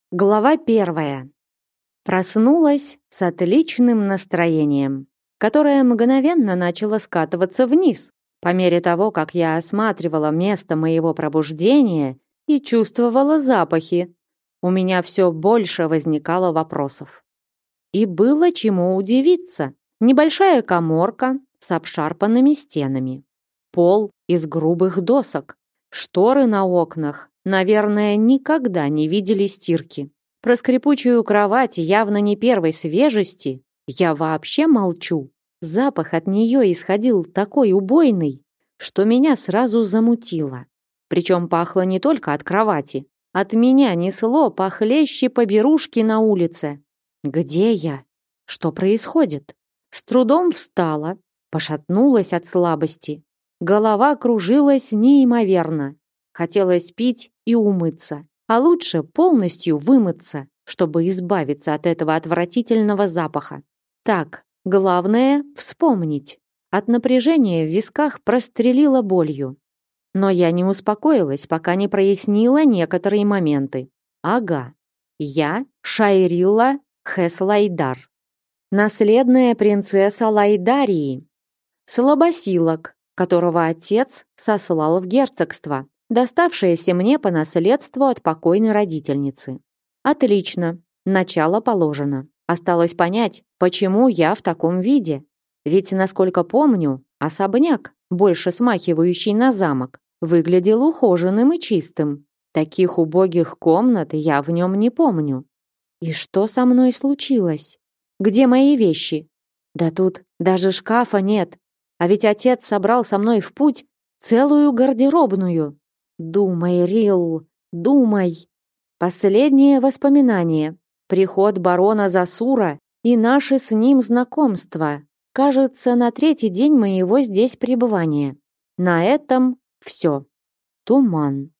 Глава первая. Проснулась с отличным настроением, которое мгновенно начало скатываться вниз, по мере того, как я осматривала место моего пробуждения и чувствовала запахи. У меня все больше возникало вопросов. И было чему удивиться. Небольшая каморка с обшарпанными стенами. Пол из грубых досок. Шторы на окнах, наверное, никогда не видели стирки. Про скрипучую кровать явно не первой свежести я вообще молчу. Запах от нее исходил такой убойный, что меня сразу замутило. Причем пахло не только от кровати. От меня несло похлеще поберушки на улице. Где я? Что происходит? С трудом встала, пошатнулась от слабости. Голова кружилась неимоверно. Хотелось пить и умыться, а лучше полностью вымыться, чтобы избавиться от этого отвратительного запаха. Так, главное вспомнить. От напряжения в висках прострелило болью. Но я не успокоилась, пока не прояснила некоторые моменты. Ага, я Шайрилла Хес-Лайдар, наследная принцесса Лайдарии, слабосилок, которого отец сослал в герцогство, доставшееся мне по наследству от покойной родительницы. Отлично, начало положено. Осталось понять, почему я в таком виде. Ведь, насколько помню, особняк, больше смахивающий на замок, выглядел ухоженным и чистым. Таких убогих комнат я в нем не помню. И что со мной случилось? Где мои вещи? Да тут даже шкафа нет. А ведь отец собрал со мной в путь целую гардеробную. Думай, Рил, думай. Последнее воспоминание. Приход барона Засура и наше с ним знакомство. Кажется, на третий день моего здесь пребывания. На этом все. Туман.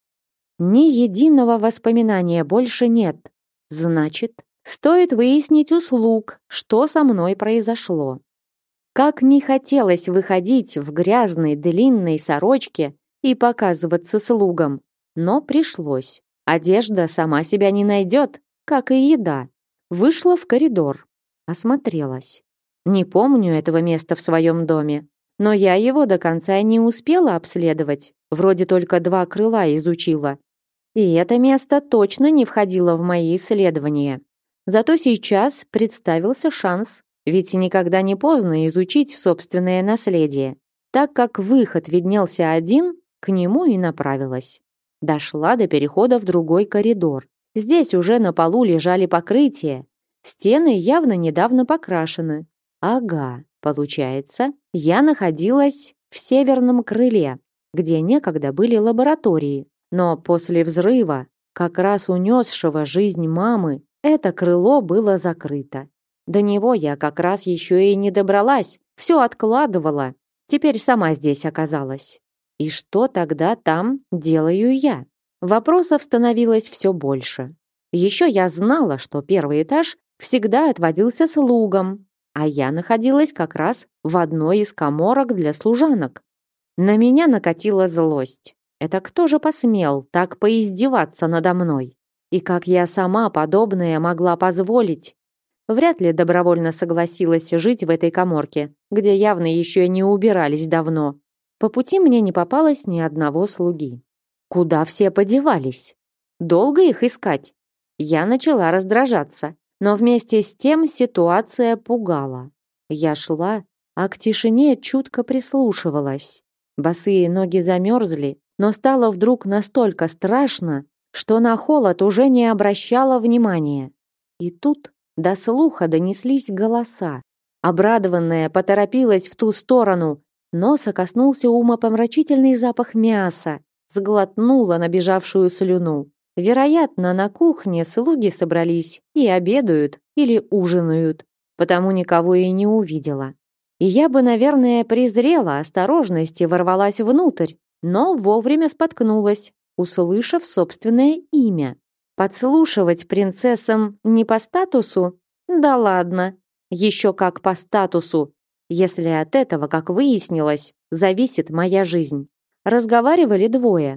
Ни единого воспоминания больше нет. Значит, стоит выяснить у слуг, что со мной произошло. Как не хотелось выходить в грязной длинной сорочке и показываться слугам, но пришлось. Одежда сама себя не найдет, как и еда. Вышла в коридор, осмотрелась. Не помню этого места в своем доме, но я его до конца не успела обследовать. Вроде только 2 крыла изучила. И это место точно не входило в мои исследования. Зато сейчас представился шанс. Ведь никогда не поздно изучить собственное наследие. Так как выход виднелся один, к нему и направилась. Дошла до перехода в другой коридор. Здесь уже на полу лежали покрытия. Стены явно недавно покрашены. Ага, получается, я находилась в северном крыле, где некогда были лаборатории. Но после взрыва, как раз унесшего жизнь мамы, это крыло было закрыто. До него я как раз еще и не добралась, все откладывала. Теперь сама здесь оказалась. И что тогда там делаю я? Вопросов становилось все больше. Еще я знала, что первый этаж всегда отводился слугам, а я находилась как раз в одной из каморок для служанок. На меня накатила злость. Это кто же посмел так поиздеваться надо мной? И как я сама подобное могла позволить? Вряд ли добровольно согласилась жить в этой каморке, где явно еще не убирались давно. По пути мне не попалось ни одного слуги. Куда все подевались? Долго их искать? Я начала раздражаться, но вместе с тем ситуация пугала. Я шла, а к тишине чутко прислушивалась. Босые ноги замерзли, но стало вдруг настолько страшно, что на холод уже не обращала внимания. И тут до слуха донеслись голоса. Обрадованная поторопилась в ту сторону. Носа коснулся умопомрачительный запах мяса. Сглотнула набежавшую слюну. Вероятно, на кухне слуги собрались и обедают или ужинают, потому никого и не увидела. И я бы, наверное, презрела осторожность и ворвалась внутрь, но вовремя споткнулась, услышав собственное имя. Подслушивать принцессам не по статусу? Да ладно. Еще как по статусу, если от этого, как выяснилось, зависит моя жизнь. Разговаривали двое.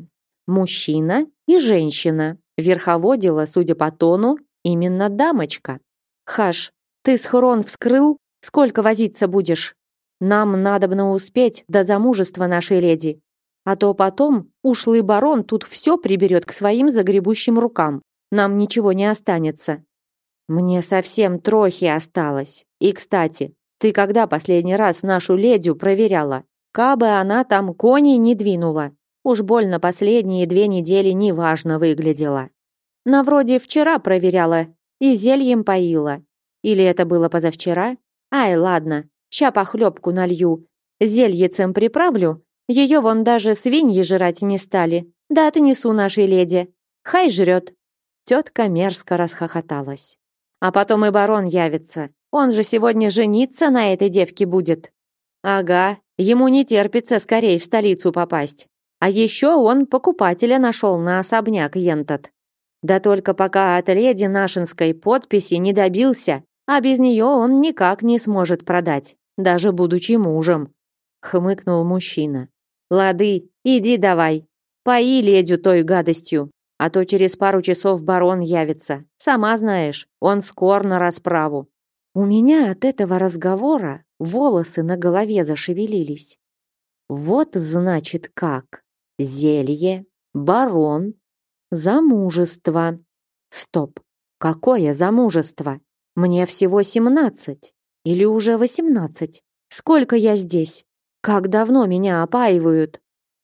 мужчина и женщина. Верховодила, судя по тону, именно дамочка. Хаш, ты схрон вскрыл? Сколько возиться будешь? Нам надобно успеть до замужества нашей леди. А то потом ушлый барон тут все приберет к своим загребущим рукам. Нам ничего не останется. Мне совсем трохи осталось. И, кстати, ты когда последний раз нашу ледю проверяла? Кабы она там коней не двинула. Уж больно последние 2 недели неважно выглядела. На вроде вчера проверяла и зельем поила. Или это было позавчера? Ай, ладно, ща похлебку налью. Зельецем приправлю. Ее вон даже свиньи жрать не стали. Да отнесу нашей леди. Хай жрет. Тетка мерзко расхохоталась. А потом и барон явится. Он же сегодня жениться на этой девке будет. Ага, ему не терпится скорее в столицу попасть. А еще он покупателя нашел на особняк ентот. Да только пока от леди нашинской подписи не добился, а без нее он никак не сможет продать, даже будучи мужем. Хмыкнул мужчина. Лады, иди давай, пои ледю той гадостью, а то через пару часов барон явится. Сама знаешь, он скор на расправу. У меня от этого разговора волосы на голове зашевелились. Вот значит как. Зелье, барон, замужество. Стоп. Какое замужество? Мне всего 17 или уже 18. Сколько я здесь? Как давно меня опаивают?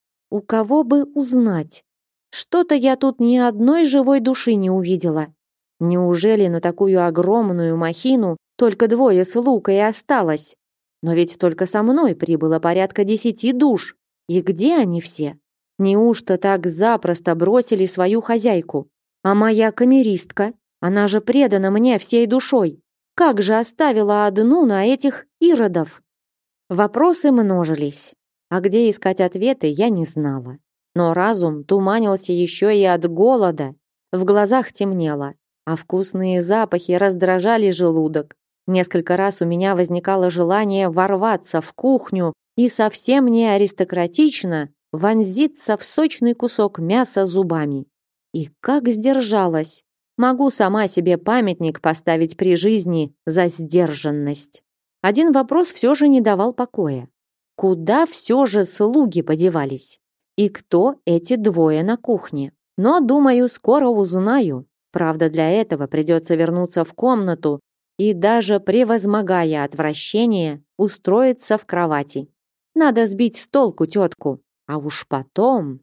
У кого бы узнать? Что-то я тут ни одной живой души не увидела. Неужели на такую огромную махину только 2 слуг и осталось? Но ведь только со мной прибыло порядка 10 душ. И где они все? Неужто так запросто бросили свою хозяйку? А моя камеристка? Она же предана мне всей душой. Как же оставила одну на этих иродов? Вопросы множились. А где искать ответы, я не знала. Но разум туманился еще и от голода. В глазах темнело, а вкусные запахи раздражали желудок. Несколько раз у меня возникало желание ворваться в кухню и совсем не аристократично вонзиться в сочный кусок мяса зубами. И как сдержалась. Могу сама себе памятник поставить при жизни за сдержанность. Один вопрос все же не давал покоя. Куда все же слуги подевались? И кто эти 2 на кухне? Но, думаю, скоро узнаю. Правда, для этого придется вернуться в комнату и, даже превозмогая отвращение, устроиться в кровати. Надо сбить с толку тетку. А уж потом...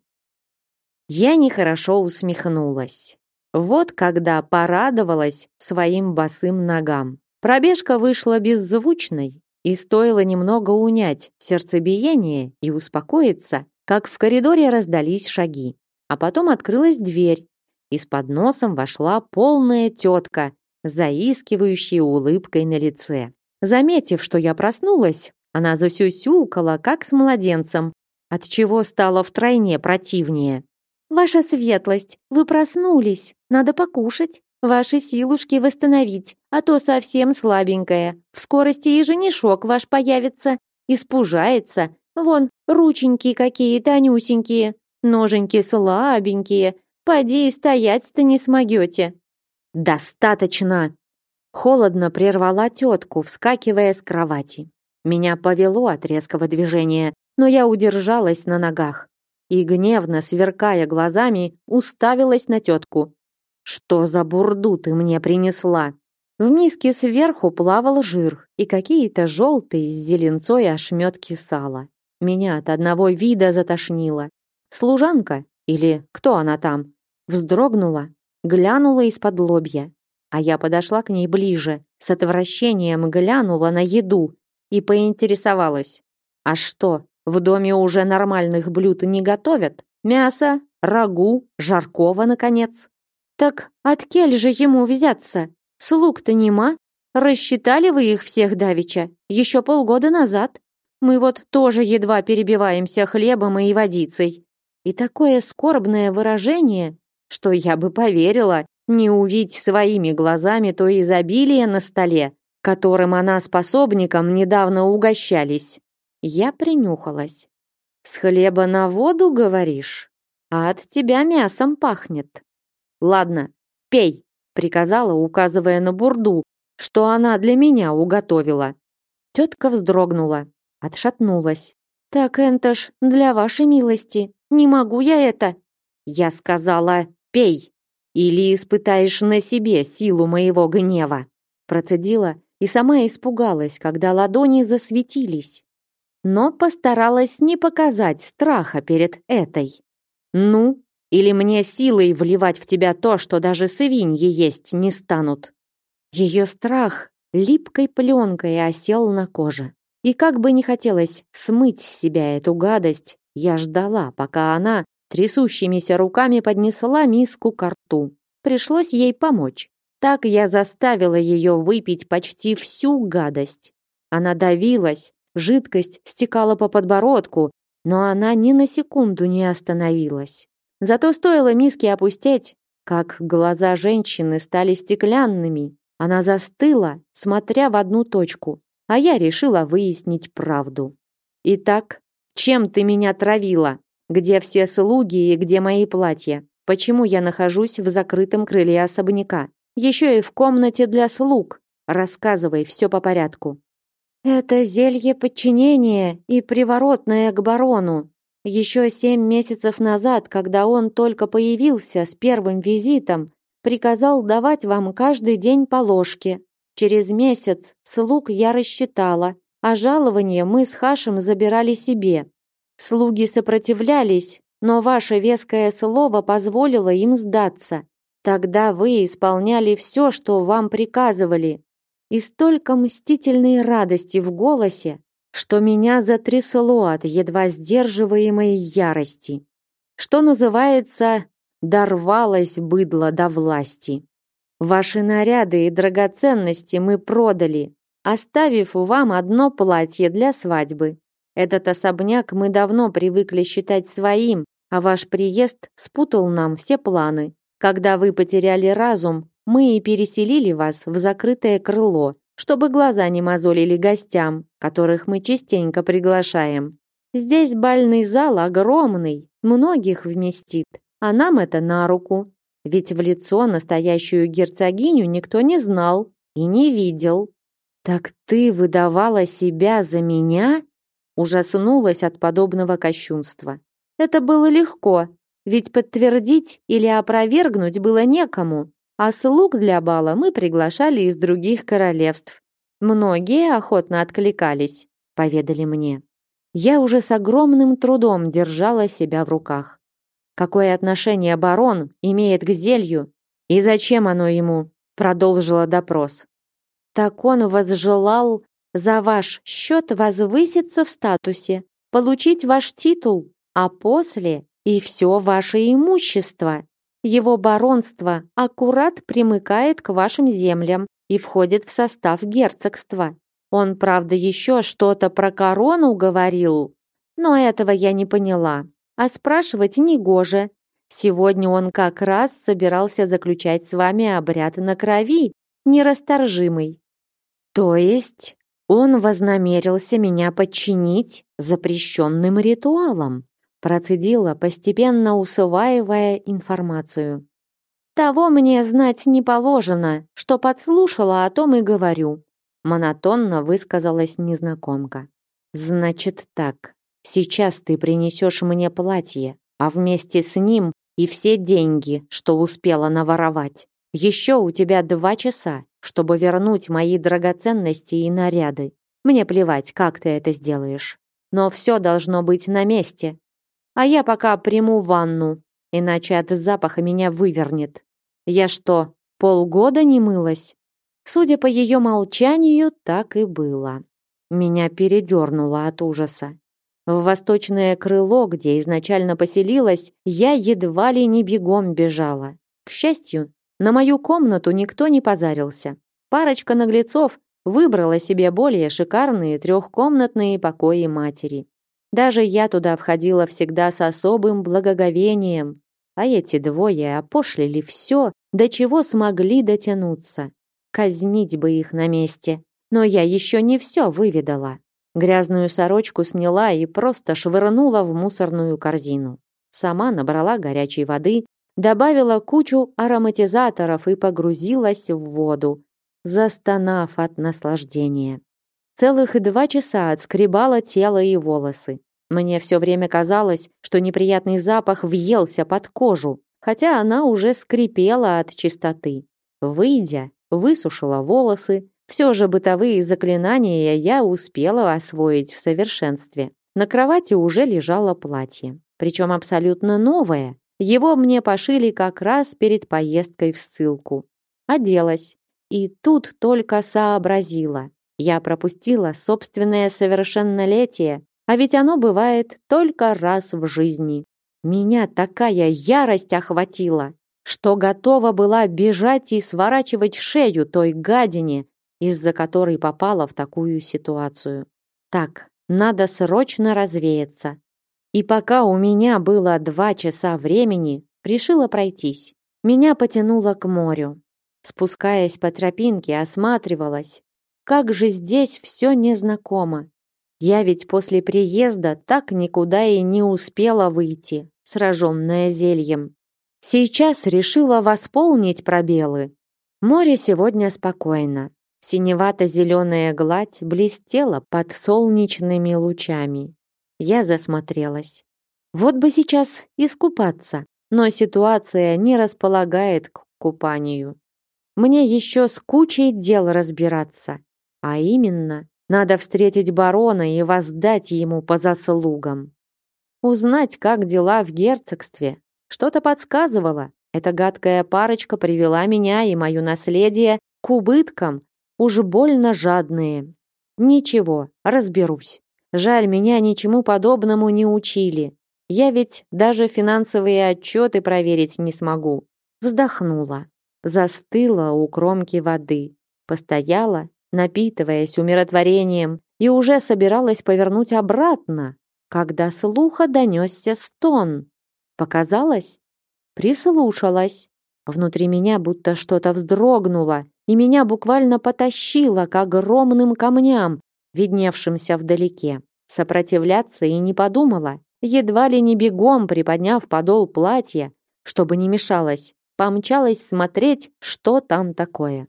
Я нехорошо усмехнулась. Вот когда порадовалась своим босым ногам. Пробежка вышла беззвучной, и стоило немного унять сердцебиение и успокоиться, как в коридоре раздались шаги. А потом открылась дверь, и с подносом вошла полная тетка с заискивающей улыбкой на лице. Заметив, что я проснулась, она засюсюкала, как с младенцем, отчего стало втройне противнее. «Ваша светлость, вы проснулись, надо покушать, ваши силушки восстановить, а то совсем слабенькая. В скорости и женишок ваш появится, испужается. Вон, рученьки какие тонюсенькие, ноженьки слабенькие, поди и стоять-то не смогете». «Достаточно!» Холодно прервала тетку, вскакивая с кровати. Меня повело от резкого движения, но я удержалась на ногах и, гневно сверкая глазами, уставилась на тетку. «Что за бурду ты мне принесла?» В миске сверху плавал жир и какие-то желтые с зеленцой ошметки сала. Меня от одного вида затошнило. Служанка, или кто она там, вздрогнула, глянула из-под лобья. А я подошла к ней ближе, с отвращением глянула на еду и поинтересовалась. «А что, в доме уже нормальных блюд не готовят? Мясо, рагу, жаркого, наконец?» «Так откель же ему взяться? Слуг-то нема. Рассчитали вы их всех давеча? Еще полгода назад. Мы вот тоже едва перебиваемся хлебом и водицей». И такое скорбное выражение, что я бы поверила, не увидеть своими глазами то изобилие на столе, которым она с пособником недавно угощались. Я принюхалась. «С хлеба на воду, говоришь?» а от тебя мясом пахнет. Ладно, пей, приказала, указывая на бурду, что она для меня уготовила. Тетка вздрогнула, отшатнулась. Так это ж для вашей милости. Не могу я это. Я сказала, пей, или испытаешь на себе силу моего гнева. Процедила и сама испугалась, когда ладони засветились. Но постаралась не показать страха перед этой. Ну, или мне силой вливать в тебя то, что даже свиньи есть не станут. Ее страх липкой пленкой осел на коже. И как бы не хотелось смыть с себя эту гадость, я ждала, пока она трясущимися руками поднесла миску ко рту. Пришлось ей помочь. Так я заставила ее выпить почти всю гадость. Она давилась, жидкость стекала по подбородку, но она ни на секунду не остановилась. Зато стоило миске опустеть, как глаза женщины стали стеклянными. Она застыла, смотря в одну точку, а я решила выяснить правду. Итак, чем ты меня травила? Где все слуги и где мои платья? Почему я нахожусь в закрытом крыле особняка? Еще и в комнате для слуг. Рассказывай все по порядку. Это зелье подчинения и приворотное к барону. Еще 7 месяцев назад, когда он только появился с первым визитом, приказал давать вам каждый день по ложке. Через месяц слуг я рассчитала, а жалование мы с Хашем забирали себе. Слуги сопротивлялись, но ваше веское слово позволило им сдаться. Тогда вы исполняли все, что вам приказывали. И столько мстительной радости в голосе, что меня затрясло от едва сдерживаемой ярости. Что называется, дорвалось быдло до власти. Ваши наряды и драгоценности мы продали, оставив вам одно платье для свадьбы. Этот особняк мы давно привыкли считать своим, а ваш приезд спутал нам все планы. Когда вы потеряли разум, мы и переселили вас в закрытое крыло, чтобы глаза не мозолили гостям, которых мы частенько приглашаем. Здесь бальный зал огромный, многих вместит, а нам это на руку. Ведь в лицо настоящую герцогиню никто не знал и не видел. Так ты выдавала себя за меня? Ужаснулась от подобного кощунства. Это было легко, ведь подтвердить или опровергнуть было некому. А слуг для бала мы приглашали из других королевств. Многие охотно откликались, поведали мне. Я уже с огромным трудом держала себя в руках. Какое отношение барон имеет к зелью и зачем оно ему? Продолжила допрос. Так он возжелал за ваш счет возвыситься в статусе, получить ваш титул, а после и все ваше имущество. Его баронство аккурат примыкает к вашим землям и входит в состав герцогства. Он, правда, еще что-то про корону говорил, но этого я не поняла. А спрашивать негоже. Сегодня он как раз собирался заключать с вами обряд на крови, нерасторжимый. То есть он вознамерился меня подчинить запрещенным ритуалам, процедила, постепенно усваивая информацию. Того мне знать не положено, что подслушала, о том и говорю, монотонно высказалась незнакомка. Значит так, сейчас ты принесешь мне платье, а вместе с ним и все деньги, что успела наворовать. Еще у тебя 2 часа, чтобы вернуть мои драгоценности и наряды. Мне плевать, как ты это сделаешь. Но все должно быть на месте. А я пока приму ванну, иначе от запаха меня вывернет. Я что, полгода не мылась? Судя по ее молчанию, так и было. Меня передернуло от ужаса. В восточное крыло, где изначально поселилась, я едва ли не бегом бежала. К счастью, на мою комнату никто не позарился. Парочка наглецов выбрала себе более шикарные 3-комнатные покои матери. Даже я туда входила всегда с особым благоговением, а эти двое опошлили все, до чего смогли дотянуться. Казнить бы их на месте. Но я еще не все выведала. Грязную сорочку сняла и просто швырнула в мусорную корзину. Сама набрала горячей воды, добавила кучу ароматизаторов и погрузилась в воду, застонав от наслаждения. Целых 2 часа отскребала тело и волосы. Мне все время казалось, что неприятный запах въелся под кожу, хотя она уже скрипела от чистоты. Выйдя, высушила волосы. Все же бытовые заклинания я успела освоить в совершенстве. На кровати уже лежало платье, причем абсолютно новое. Его мне пошили как раз перед поездкой в ссылку. Оделась. И тут только сообразила. Я пропустила собственное совершеннолетие, а ведь оно бывает только раз в жизни. Меня такая ярость охватила, что готова была бежать и сворачивать шею той гадине, из-за которой попала в такую ситуацию. Так, надо срочно развеяться. И пока у меня было 2 часа времени, решила пройтись. Меня потянуло к морю. Спускаясь по тропинке, осматривалась. Как же здесь все незнакомо. Я ведь после приезда так никуда и не успела выйти, сраженная зельем. Сейчас решила восполнить пробелы. Море сегодня спокойно. Синевато-зеленая гладь блестела под солнечными лучами. Я засмотрелась. Вот бы сейчас искупаться, но ситуация не располагает к купанию. Мне еще с кучей дел разбираться. А именно, надо встретить барона и воздать ему по заслугам. Узнать, как дела в герцогстве. Что-то подсказывало. Эта гадкая парочка привела меня и мое наследие к убыткам, уж больно жадные. Ничего, разберусь. Жаль, меня ничему подобному не учили. Я ведь даже финансовые отчеты проверить не смогу. Вздохнула. Застыла у кромки воды. Постояла, напитываясь умиротворением, и уже собиралась повернуть обратно, когда слуха донесся стон. Показалось? Прислушалась. Внутри меня будто что-то вздрогнуло, и меня буквально потащило к огромным камням, видневшимся вдалеке. Сопротивляться и не подумала, едва ли не бегом приподняв подол платья, чтобы не мешалось, помчалась смотреть, что там такое.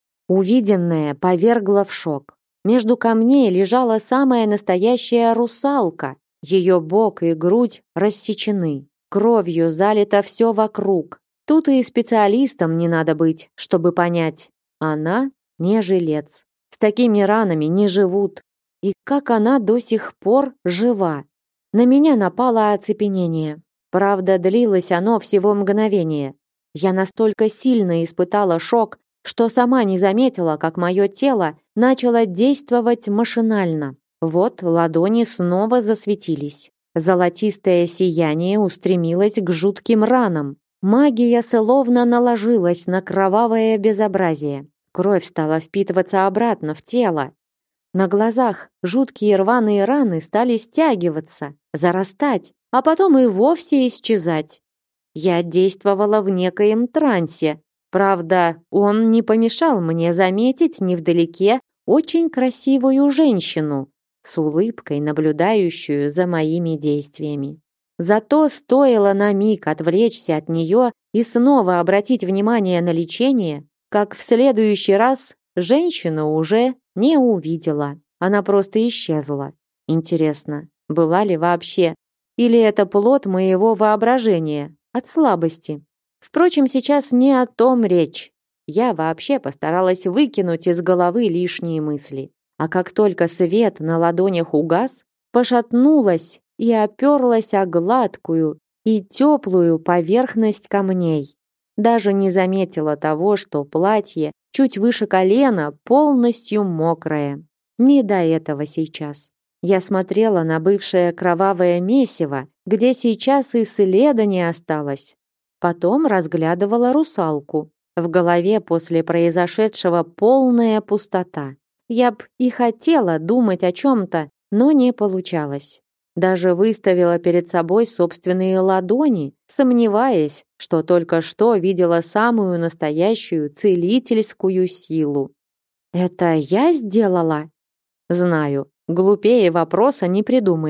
Увиденное повергло в шок. Между камней лежала самая настоящая русалка. Ее бок и грудь рассечены. Кровью залито все вокруг. Тут и специалистом не надо быть, чтобы понять. Она не жилец. С такими ранами не живут. И как она до сих пор жива? На меня напало оцепенение. Правда, длилось оно всего мгновение. Я настолько сильно испытала шок, что сама не заметила, как мое тело начало действовать машинально. Вот ладони снова засветились. Золотистое сияние устремилось к жутким ранам. Магия словно наложилась на кровавое безобразие. Кровь стала впитываться обратно в тело. На глазах жуткие рваные раны стали стягиваться, зарастать, а потом и вовсе исчезать. Я действовала в некоем трансе. Правда, он не помешал мне заметить невдалеке очень красивую женщину с улыбкой, наблюдающую за моими действиями. Зато стоило на миг отвлечься от нее и снова обратить внимание на лечение, как в следующий раз женщину уже не увидела. Она просто исчезла. Интересно, была ли вообще? Или это плод моего воображения от слабости? Впрочем, сейчас не о том речь. Я вообще постаралась выкинуть из головы лишние мысли. А как только свет на ладонях угас, пошатнулась и оперлась о гладкую и теплую поверхность камней. Даже не заметила того, что платье чуть выше колена полностью мокрое. Не до этого сейчас. Я смотрела на бывшее кровавое месиво, где сейчас и следа не осталось. Потом разглядывала русалку. В голове после произошедшего полная пустота. Я б и хотела думать о чем-то, но не получалось. Даже выставила перед собой собственные ладони, сомневаясь, что только что видела самую настоящую целительскую силу. «Это я сделала?» Знаю, глупее вопроса не придумаешь.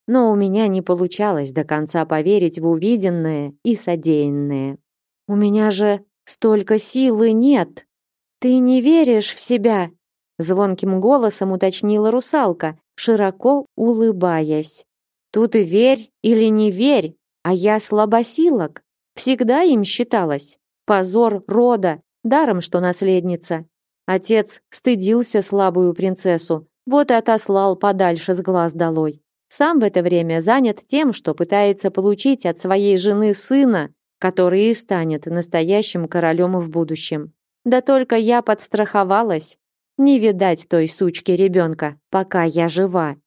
но у меня не получалось до конца поверить в увиденное и содеянное. «У меня же столько силы нет! Ты не веришь в себя?» Звонким голосом уточнила русалка, широко улыбаясь. «Тут и верь или не верь, а я слабосилок. Всегда им считалась. Позор рода, даром что наследница. Отец стыдился слабую принцессу, вот и отослал подальше с глаз долой. Сам в это время занят тем, что пытается получить от своей жены сына, который и станет настоящим королем в будущем. Да только я подстраховалась. Не видать той сучки ребенка, пока я жива.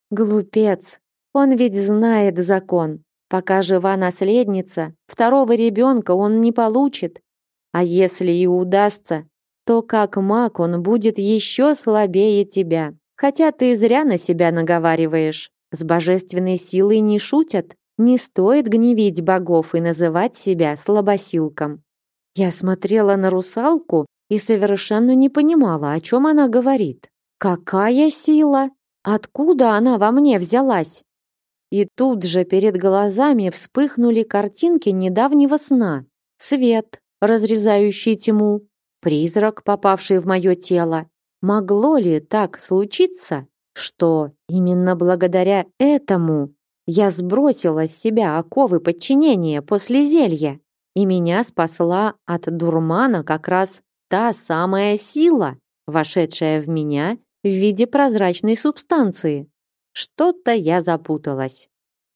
Глупец. Он ведь знает закон. Пока жива наследница, второго ребенка он не получит. А если и удастся, то как маг он будет еще слабее тебя. Хотя ты зря на себя наговариваешь. С божественной силой не шутят. Не стоит гневить богов и называть себя слабосилком. Я смотрела на русалку и совершенно не понимала, о чем она говорит. Какая сила? Откуда она во мне взялась? И тут же перед глазами вспыхнули картинки недавнего сна. Свет, разрезающий тьму, призрак, попавший в мое тело. Могло ли так случиться, что именно благодаря этому я сбросила с себя оковы подчинения после зелья, и меня спасла от дурмана как раз та самая сила, вошедшая в меня в виде прозрачной субстанции? Что-то я запуталась.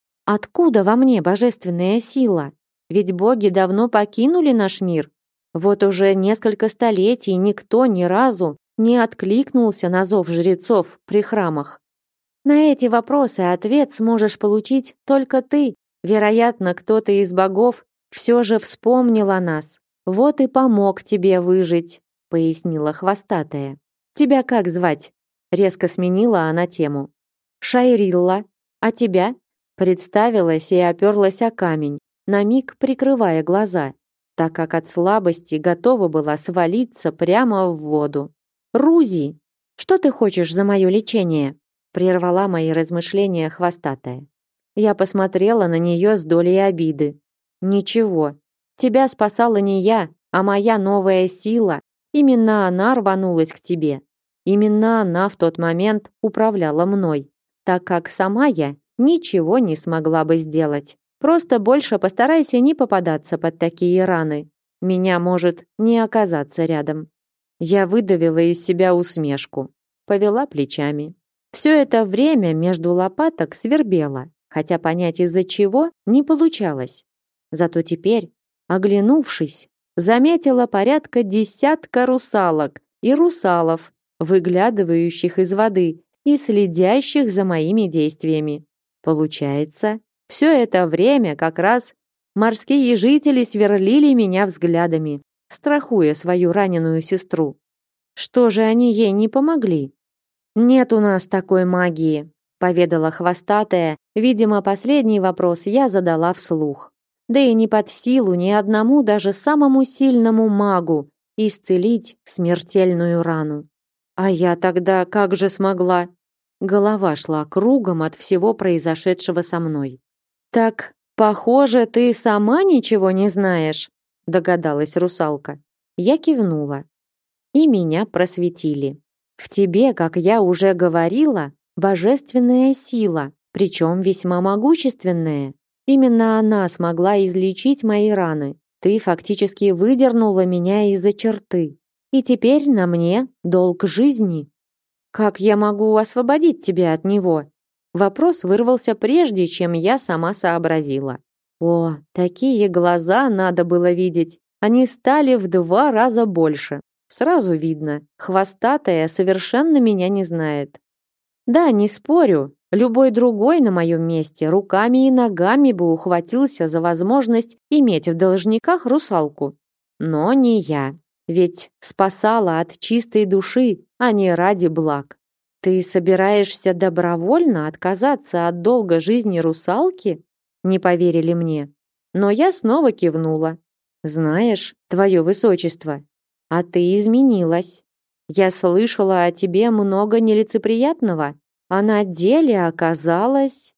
Откуда во мне божественная сила? Ведь боги давно покинули наш мир. Вот уже несколько столетий никто ни разу не откликнулся на зов жрецов при храмах. На эти вопросы ответ сможешь получить только ты. Вероятно, кто-то из богов все же вспомнил о нас. Вот и помог тебе выжить, пояснила хвостатая. Тебя как звать? Резко сменила она тему. Шайрилла. А тебя? Представилась и оперлась о камень, на миг прикрывая глаза, так как от слабости готова была свалиться прямо в воду. Рузи, что ты хочешь за мое лечение? Прервала мои размышления хвостатая. Я посмотрела на нее с долей обиды. Ничего, тебя спасала не я, а моя новая сила. Именно она рванулась к тебе. Именно она в тот момент управляла мной, так как сама я ничего не смогла бы сделать. Просто больше постарайся не попадаться под такие раны. Меня может не оказаться рядом. Я выдавила из себя усмешку, повела плечами. Все это время между лопаток свербело, хотя понять из-за чего не получалось. Зато теперь, оглянувшись, заметила порядка десятка русалок и русалов, выглядывающих из воды и следящих за моими действиями. Получается, все это время как раз морские жители сверлили меня взглядами, страхуя свою раненую сестру. Что же они ей не помогли? «Нет у нас такой магии», — поведала хвостатая. Видимо, последний вопрос я задала вслух. Да и не под силу ни одному, даже самому сильному магу, исцелить смертельную рану. А я тогда как же смогла? Голова шла кругом от всего произошедшего со мной. «Так, похоже, ты сама ничего не знаешь», — догадалась русалка. Я кивнула. И меня просветили. В тебе, как я уже говорила, божественная сила, причем весьма могущественная. Именно она смогла излечить мои раны. Ты фактически выдернула меня из-за черты. И теперь на мне долг жизни. Как я могу освободить тебя от него? Вопрос вырвался прежде, чем я сама сообразила. О, такие глаза надо было видеть. Они стали в 2 раза больше. Сразу видно, хвостатая совершенно меня не знает. Да, не спорю, любой другой на моем месте руками и ногами бы ухватился за возможность иметь в должниках русалку. Но не я, ведь спасала от чистой души, а не ради благ. Ты собираешься добровольно отказаться от долга жизни русалки? Не поверили мне. Но я снова кивнула. Знаешь, твое высочество, а ты изменилась. Я слышала о тебе много нелицеприятного, а на деле оказалось...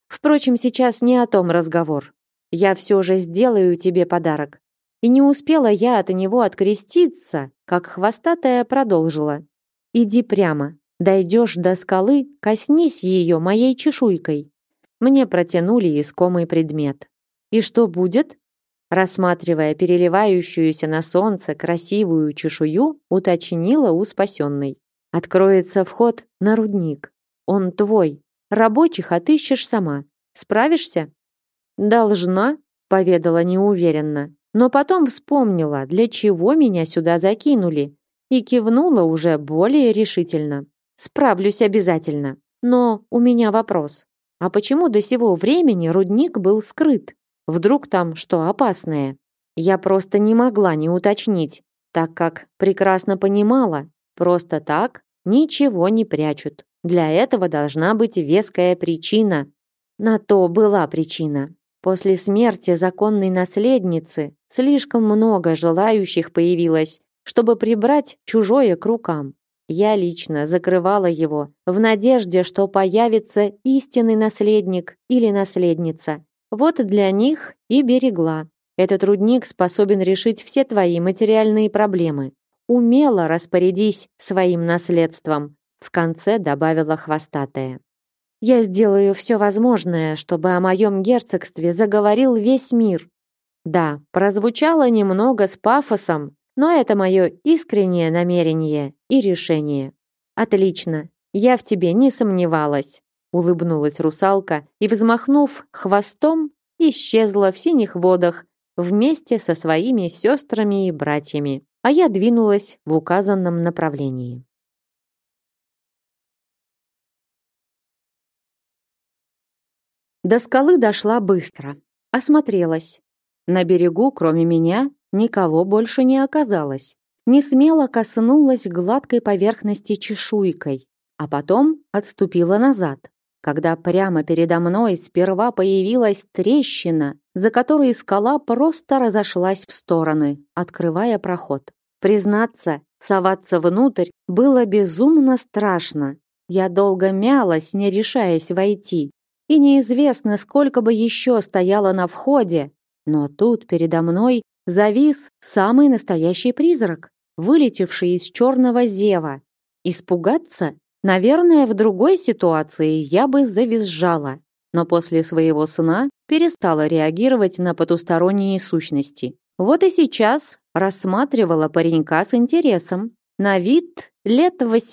Впрочем, сейчас не о том разговор. Я все же сделаю тебе подарок. И не успела я от него откреститься, как хвостатая продолжила. Иди прямо. Дойдешь до скалы, коснись ее моей чешуйкой. Мне протянули искомый предмет. И что будет? Рассматривая переливающуюся на солнце красивую чешую, уточнила у спасенной. Откроется вход на рудник. Он твой. Рабочих отыщешь сама. Справишься? Должна, поведала неуверенно, но потом вспомнила, для чего меня сюда закинули, и кивнула уже более решительно. Справлюсь обязательно. Но у меня вопрос. А почему до сего времени рудник был скрыт? Вдруг там что опасное? Я просто не могла не уточнить, так как прекрасно понимала, просто так ничего не прячут. Для этого должна быть веская причина. На то была причина. После смерти законной наследницы слишком много желающих появилось, чтобы прибрать чужое к рукам. Я лично закрывала его в надежде, что появится истинный наследник или наследница. Вот для них и берегла. Этот рудник способен решить все твои материальные проблемы. Умело распорядись своим наследством, в конце добавила хвостатая. Я сделаю все возможное, чтобы о моем герцогстве заговорил весь мир. Да, прозвучало немного с пафосом, но это мое искреннее намерение и решение. Отлично, я в тебе не сомневалась, улыбнулась русалка и, взмахнув хвостом, исчезла в синих водах вместе со своими сестрами и братьями, а я двинулась в указанном направлении. До скалы дошла быстро, осмотрелась. На берегу, кроме меня, никого больше не оказалось. Не смело коснулась гладкой поверхности чешуйкой, а потом отступила назад, когда прямо передо мной сперва появилась трещина, за которой скала просто разошлась в стороны, открывая проход. Признаться, соваться внутрь было безумно страшно. Я долго мялась, не решаясь войти, и неизвестно, сколько бы еще стояла на входе, но тут передо мной завис самый настоящий призрак, вылетевший из черного зева. Испугаться? Наверное, в другой ситуации я бы завизжала, но после своего сна перестала реагировать на потусторонние сущности. Вот и сейчас рассматривала паренька с интересом. На вид лет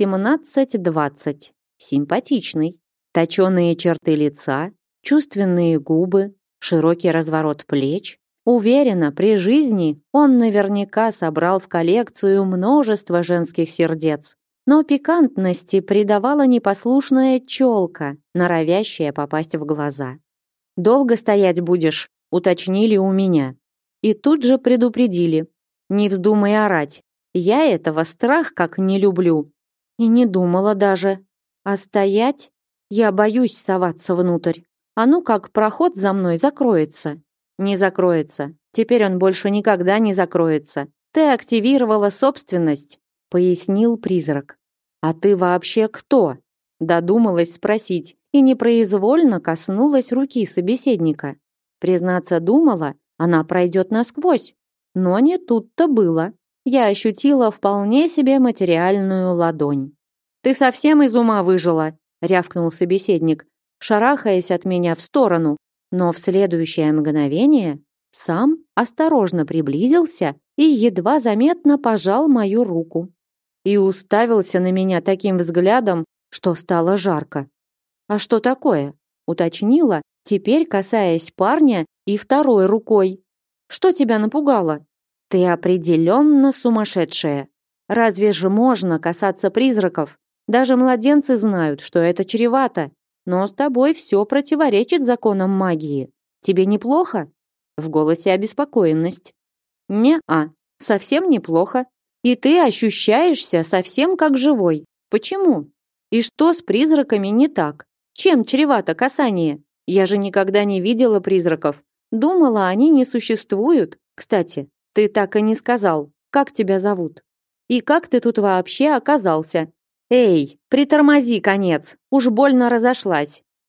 18-20. Симпатичный. Точеные черты лица, чувственные губы, широкий разворот плеч. Уверена, при жизни он наверняка собрал в коллекцию множество женских сердец. Но пикантности придавала непослушная челка, норовящая попасть в глаза. «Долго стоять будешь?» — уточнили у меня. И тут же предупредили. «Не вздумай орать. Я этого страх как не люблю». И не думала даже. А стоять? Я боюсь соваться внутрь. А ну как проход за мной закроется? Не закроется. Теперь он больше никогда не закроется. Ты активировала собственность, пояснил призрак. А ты вообще кто? Додумалась спросить и непроизвольно коснулась руки собеседника. Признаться, думала, она пройдет насквозь. Но не тут-то было. Я ощутила вполне себе материальную ладонь. Ты совсем из ума выжила, рявкнул собеседник, шарахаясь от меня в сторону, но в следующее мгновение сам осторожно приблизился и едва заметно пожал мою руку. И уставился на меня таким взглядом, что стало жарко. «А что такое?» — уточнила, теперь касаясь парня и второй рукой. «Что тебя напугало?» «Ты определенно сумасшедшая. Разве же можно касаться призраков? Даже младенцы знают, что это чревато. Но с тобой все противоречит законам магии. Тебе неплохо?» В голосе обеспокоенность. «Не-а, совсем неплохо. И ты ощущаешься совсем как живой. Почему? И что с призраками не так? Чем чревато касание? Я же никогда не видела призраков. Думала, они не существуют. Кстати, ты так и не сказал, как тебя зовут. И как ты тут вообще оказался? Эй, притормози, конец. Уж больно разошлась.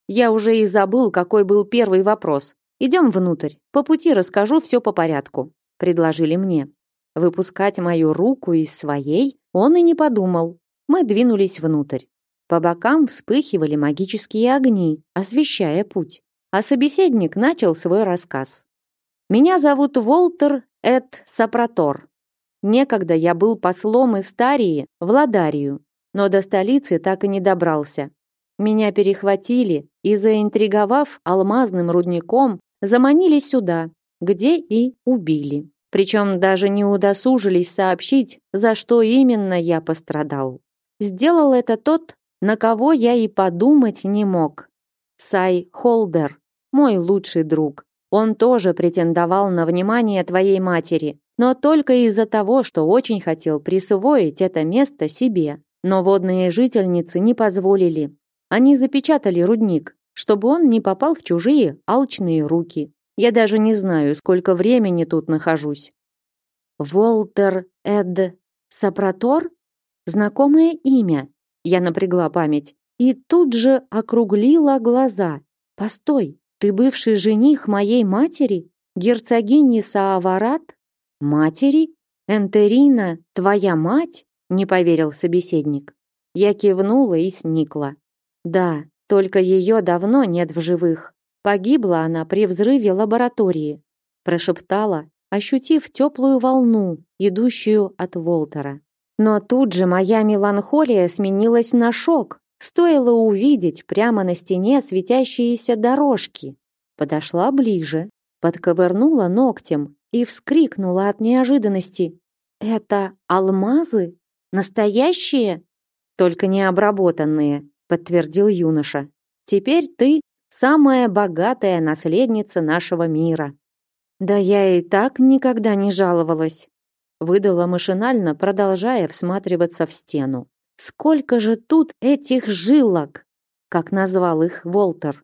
Я уже и забыл, какой был первый вопрос. Идем внутрь. По пути расскажу все по порядку, предложили мне. Выпускать мою руку из своей он и не подумал. Мы двинулись внутрь. По бокам вспыхивали магические огни, освещая путь. А собеседник начал свой рассказ. Меня зовут Волтер Эд Сапратор. Некогда я был послом из Тарии в Ладарию, но до столицы так и не добрался. Меня перехватили и, заинтриговав алмазным рудником, заманили сюда, где и убили. Причем даже не удосужились сообщить, за что именно я пострадал. Сделал это тот, на кого я и подумать не мог. Сай Холдер, мой лучший друг. Он тоже претендовал на внимание твоей матери, но только из-за того, что очень хотел присвоить это место себе. Но водные жительницы не позволили. Они запечатали рудник, чтобы он не попал в чужие алчные руки. Я даже не знаю, сколько времени тут нахожусь. Волтер Эд Сапратор? Знакомое имя. Я напрягла память и тут же округлила глаза. Постой, ты бывший жених моей матери, герцогини Сааварат? Матери? Энтерина, твоя мать? Не поверил собеседник. Я кивнула и сникла. Да, только ее давно нет в живых. Погибла она при взрыве лаборатории, прошептала, ощутив теплую волну, идущую от Волтера. Но тут же моя меланхолия сменилась на шок. Стоило увидеть прямо на стене светящиеся дорожки. Подошла ближе, подковырнула ногтем и вскрикнула от неожиданности. Это алмазы? Настоящие? Только не обработанные, подтвердил юноша. Теперь ты самая богатая наследница нашего мира. Да я и так никогда не жаловалась, выдала машинально, продолжая всматриваться в стену. Сколько же тут этих жилок, как назвал их Волтер.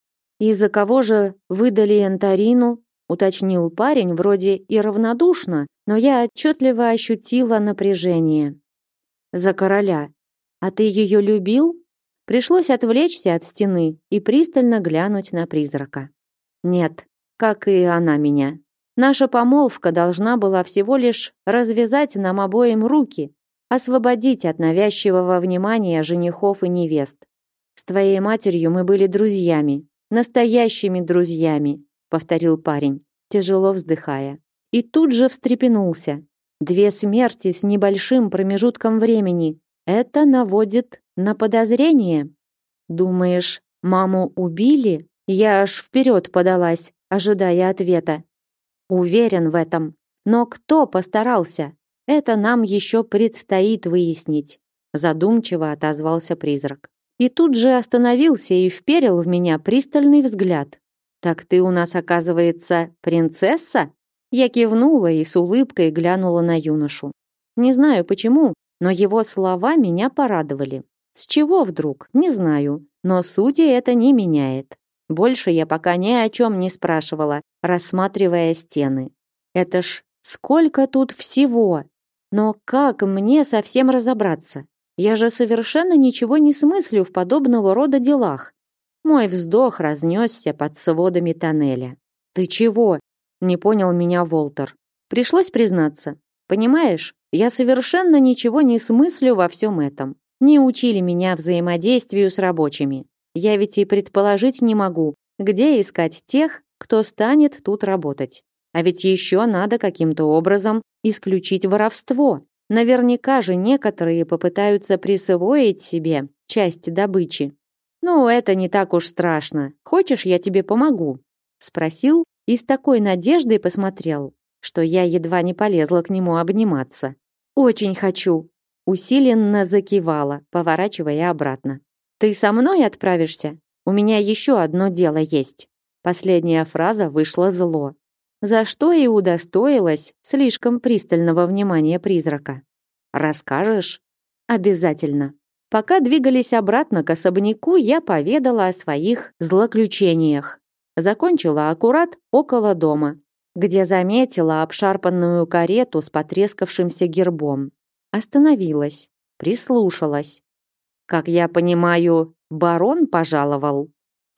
Из-за кого же выдали Энтарину? Уточнил парень вроде и равнодушно, но я отчетливо ощутила напряжение. За короля. А ты ее любил? Пришлось отвлечься от стены и пристально глянуть на призрака. Нет, как и она меня. Наша помолвка должна была всего лишь развязать нам обоим руки, освободить от навязчивого внимания женихов и невест. С твоей матерью мы были друзьями, настоящими друзьями, повторил парень, тяжело вздыхая. И тут же встрепенулся. 2 смерти с небольшим промежутком времени. Это наводит на подозрение. Думаешь, маму убили? Я аж вперед подалась, ожидая ответа. Уверен в этом. Но кто постарался? Это нам еще предстоит выяснить. Задумчиво отозвался призрак. И тут же остановился и вперил в меня пристальный взгляд. Так ты у нас, оказывается, принцесса? Я кивнула и с улыбкой глянула на юношу. Не знаю почему, но его слова меня порадовали. С чего вдруг? Не знаю, но сути это не меняет. Больше я пока ни о чем не спрашивала, рассматривая стены. Это ж сколько тут всего! Но как мне совсем разобраться? Я же совершенно ничего не смыслю в подобного рода делах. Мой вздох разнесся под сводами тоннеля. «Ты чего?» — не понял меня Волтер. Пришлось признаться. Понимаешь, я совершенно ничего не смыслю во всем этом. Не учили меня взаимодействию с рабочими. Я ведь и предположить не могу, где искать тех, кто станет тут работать. А ведь еще надо каким-то образом исключить воровство. Наверняка же некоторые попытаются присвоить себе часть добычи. «Ну, это не так уж страшно. Хочешь, я тебе помогу?» Спросил и с такой надеждой посмотрел, что я едва не полезла к нему обниматься. «Очень хочу!» Усиленно закивала, поворачивая обратно. «Ты со мной отправишься? У меня еще одно дело есть». Последняя фраза вышла зло, за что и удостоилась слишком пристального внимания призрака. «Расскажешь?» «Обязательно». Пока двигались обратно к особняку, я поведала о своих злоключениях. Закончила аккурат около дома, где заметила обшарпанную карету с потрескавшимся гербом. Остановилась, прислушалась. «Как я понимаю, барон пожаловал?»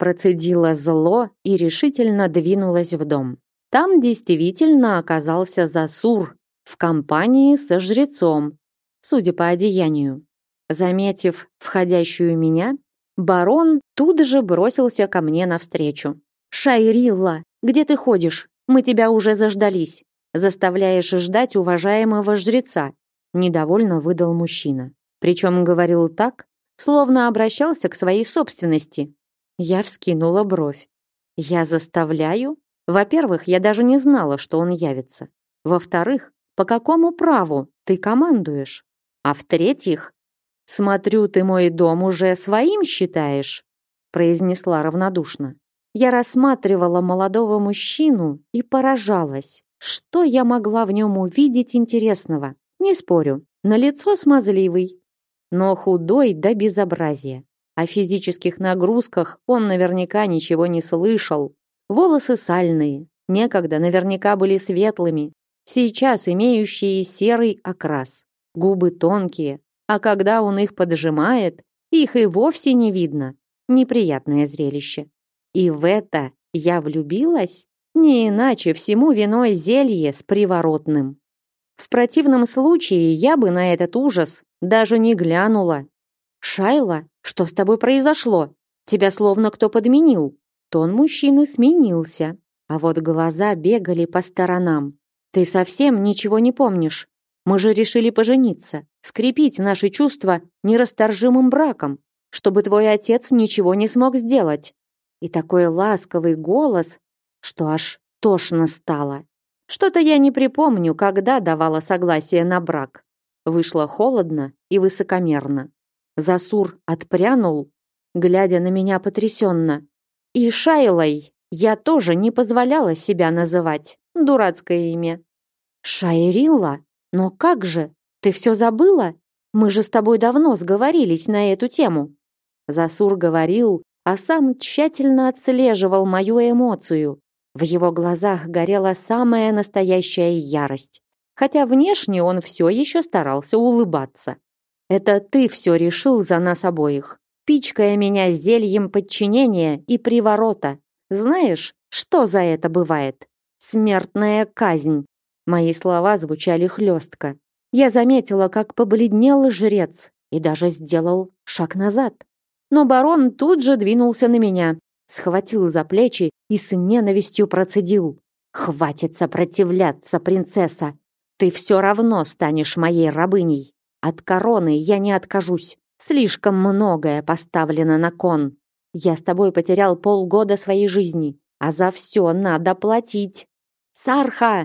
процедила зло и решительно двинулась в дом. Там действительно оказался Засур в компании со жрецом, судя по одеянию. Заметив входящую меня, барон тут же бросился ко мне навстречу. «Шайрилла, где ты ходишь? Мы тебя уже заждались. Заставляешь ждать уважаемого жреца», недовольно выдал мужчина. Причем говорил так, словно обращался к своей собственности. Я вскинула бровь. «Я заставляю? Во-первых, я даже не знала, что он явится. Во-вторых, по какому праву ты командуешь? А в-третьих, смотрю, ты мой дом уже своим считаешь?» произнесла равнодушно. Я рассматривала молодого мужчину и поражалась. Что я могла в нем увидеть интересного? Не спорю, на лицо смазливый, но худой до безобразия. О физических нагрузках он наверняка ничего не слышал. Волосы сальные, некогда наверняка были светлыми, сейчас имеющие серый окрас. Губы тонкие, а когда он их поджимает, их и вовсе не видно. Неприятное зрелище. И в это я влюбилась? Не иначе всему виной зелье с приворотным. В противном случае я бы на этот ужас даже не глянула. «Шайла, что с тобой произошло? Тебя словно кто подменил». Тон мужчины сменился, а вот глаза бегали по сторонам. «Ты совсем ничего не помнишь? Мы же решили пожениться, скрепить наши чувства нерасторжимым браком, чтобы твой отец ничего не смог сделать». И такой ласковый голос, что аж тошно стало. Что-то я не припомню, когда давала согласие на брак. Вышло холодно и высокомерно. Засур отпрянул, глядя на меня потрясенно. И Шайлой я тоже не позволяла себя называть. Дурацкое имя. «Шайрилла? Но как же? Ты все забыла? Мы же с тобой давно сговорились на эту тему». Засур говорил, а сам тщательно отслеживал мою эмоцию. В его глазах горела самая настоящая ярость. Хотя внешне он все еще старался улыбаться. «Это ты все решил за нас обоих, пичкая меня зельем подчинения и приворота. Знаешь, что за это бывает? Смертная казнь». Мои слова звучали хлестко. Я заметила, как побледнел жрец и даже сделал шаг назад. Но барон тут же двинулся на меня, схватил за плечи и с ненавистью процедил. «Хватит сопротивляться, принцесса! Ты все равно станешь моей рабыней. От короны я не откажусь. Слишком многое поставлено на кон. Я с тобой потерял полгода своей жизни, а за все надо платить. Сарха!»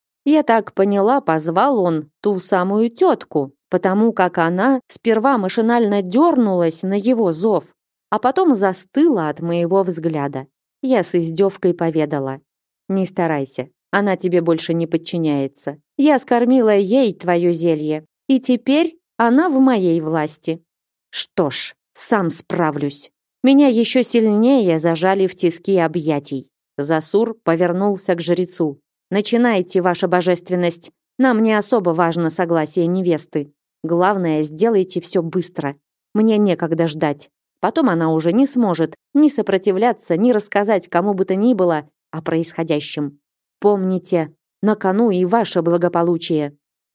Я так поняла, позвал он ту самую тетку, потому как она сперва машинально дернулась на его зов, а потом застыла от моего взгляда. Я с издевкой поведала. «Не старайся, она тебе больше не подчиняется. Я скормила ей твое зелье, и теперь она в моей власти». Что ж, сам справлюсь. Меня еще сильнее зажали в тиски объятий. Засур повернулся к жрецу. «Начинайте, ваша божественность. Нам не особо важно согласие невесты. Главное, сделайте все быстро. Мне некогда ждать. Потом она уже не сможет ни сопротивляться, ни рассказать кому бы то ни было о происходящем. Помните, на кону и ваше благополучие».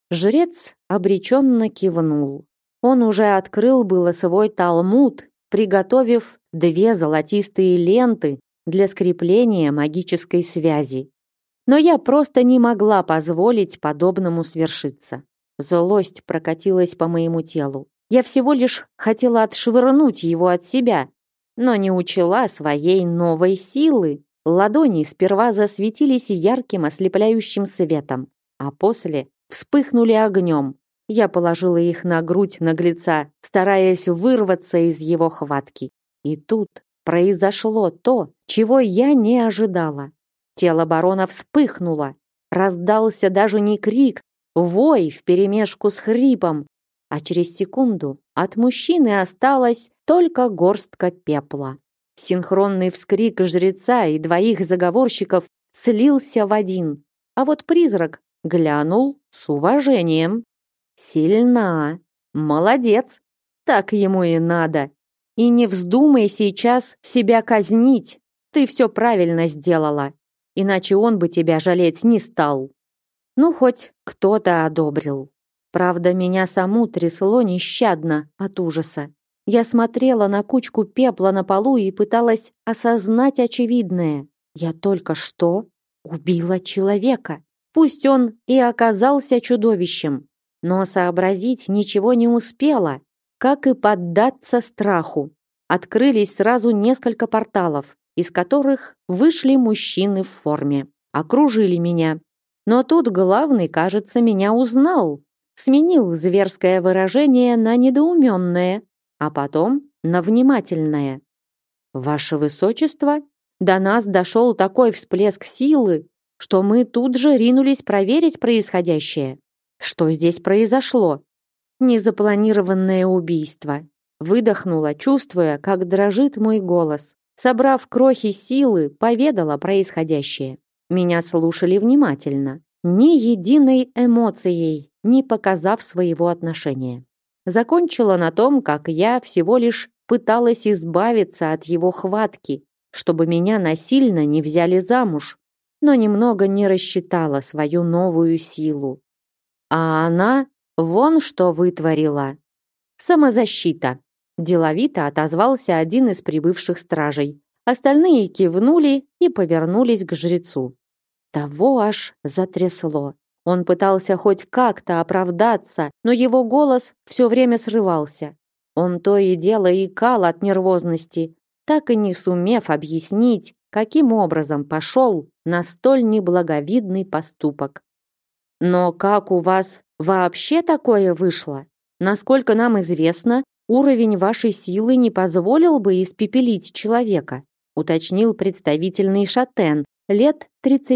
Жрец обреченно кивнул. Он уже открыл было свой талмуд, приготовив 2 золотистые ленты для скрепления магической связи. Но я просто не могла позволить подобному свершиться. Злость прокатилась по моему телу. Я всего лишь хотела отшвырнуть его от себя, но не учла своей новой силы. Ладони сперва засветились ярким ослепляющим светом, а после вспыхнули огнем. Я положила их на грудь наглеца, стараясь вырваться из его хватки. И тут произошло то, чего я не ожидала. Тело барона вспыхнуло. Раздался даже не крик, вой вперемешку с хрипом. А через секунду от мужчины осталась только горстка пепла. Синхронный вскрик жреца и 2 заговорщиков слился в один. А вот призрак глянул с уважением. Сильна. Молодец. Так ему и надо. И не вздумай сейчас себя казнить. Ты все правильно сделала. Иначе он бы тебя жалеть не стал. Ну, хоть кто-то одобрил. Правда, меня саму трясло нещадно от ужаса. Я смотрела на кучку пепла на полу и пыталась осознать очевидное. Я только что убила человека. Пусть он и оказался чудовищем, но сообразить ничего не успела, как и поддаться страху. Открылись сразу несколько порталов, из которых вышли мужчины в форме. Окружили меня. Но тут главный, кажется, меня узнал. Сменил зверское выражение на недоуменное, а потом на внимательное. «Ваше Высочество, до нас дошел такой всплеск силы, что мы тут же ринулись проверить происходящее. Что здесь произошло?» «Незапланированное убийство», выдохнула, чувствуя, как дрожит мой голос. Собрав крохи силы, поведала происходящее. Меня слушали внимательно, ни единой эмоцией, не показав своего отношения. Закончила на том, как я всего лишь пыталась избавиться от его хватки, чтобы меня насильно не взяли замуж, но немного не рассчитала свою новую силу. А она вон что вытворила. Самозащита. Деловито отозвался один из прибывших стражей. Остальные кивнули и повернулись к жрецу. Того аж затрясло. Он пытался хоть как-то оправдаться, но его голос все время срывался. Он то и дело икал от нервозности, так и не сумев объяснить, каким образом пошел на столь неблаговидный поступок. «Но как у вас вообще такое вышло? Насколько нам известно, уровень вашей силы не позволил бы испепелить человека», уточнил представительный шатен лет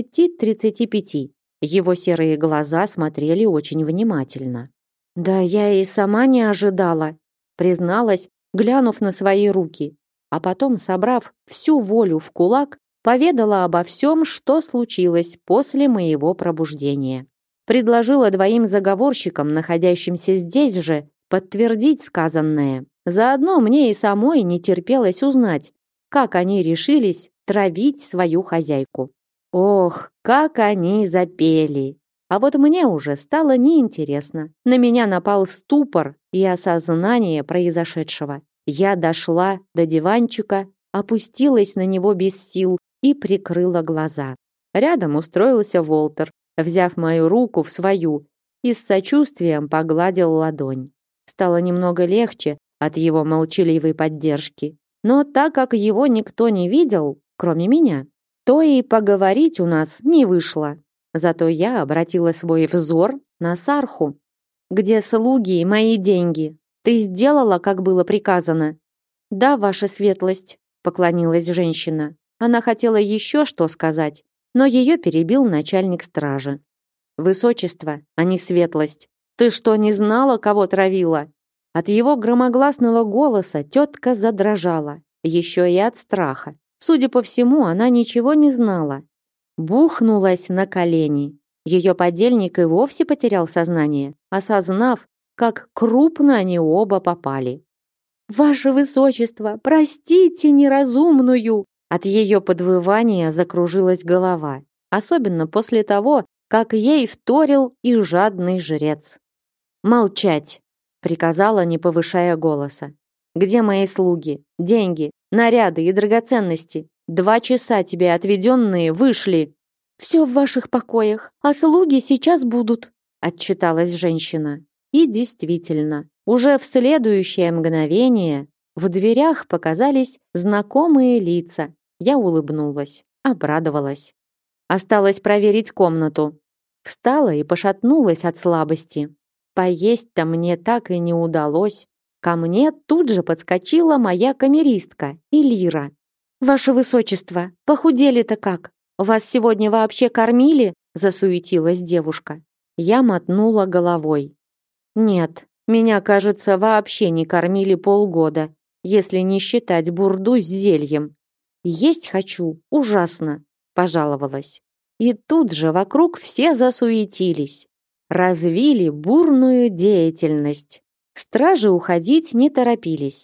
30-35. Его серые глаза смотрели очень внимательно. «Да я и сама не ожидала», призналась, глянув на свои руки, а потом, собрав всю волю в кулак, поведала обо всем, что случилось после моего пробуждения. Предложила двоим заговорщикам, находящимся здесь же, подтвердить сказанное. Заодно мне и самой не терпелось узнать, как они решились травить свою хозяйку. Ох, как они запели! А вот мне уже стало неинтересно. На меня напал ступор и осознание произошедшего. Я дошла до диванчика, опустилась на него без сил и прикрыла глаза. Рядом устроился Волтер, взяв мою руку в свою и с сочувствием погладил ладонь. Стало немного легче от его молчаливой поддержки. Но так как его никто не видел, кроме меня, то и поговорить у нас не вышло. Зато я обратила свой взор на Сарху. «Где слуги и мои деньги? Ты сделала, как было приказано?» «Да, ваша светлость», — поклонилась женщина. Она хотела еще что сказать, но ее перебил начальник стражи. «Высочество, а не светлость. Ты что, не знала, кого травила?» От его громогласного голоса тетка задрожала, еще и от страха. Судя по всему, она ничего не знала. Бухнулась на колени. Ее подельник и вовсе потерял сознание, осознав, как крупно они оба попали. «Ваше высочество, простите неразумную!» От ее подвывания закружилась голова, особенно после того, как ей вторил и жадный жрец. «Молчать!» — приказала, не повышая голоса. «Где мои слуги, деньги, наряды и драгоценности? 2 часа тебе отведенные вышли!» «Все в ваших покоях, а слуги сейчас будут», — отчиталась женщина. И действительно, уже в следующее мгновение в дверях показались знакомые лица. Я улыбнулась, обрадовалась. Осталось проверить комнату. Встала и пошатнулась от слабости. Поесть-то мне так и не удалось. Ко мне тут же подскочила моя камеристка, Элира. «Ваше высочество, похудели-то как? Вас сегодня вообще кормили?» засуетилась девушка. Я мотнула головой. «Нет, меня, кажется, вообще не кормили полгода, если не считать бурду с зельем. Есть хочу, ужасно», пожаловалась. И тут же вокруг все засуетились. Развили бурную деятельность. Стражи уходить не торопились.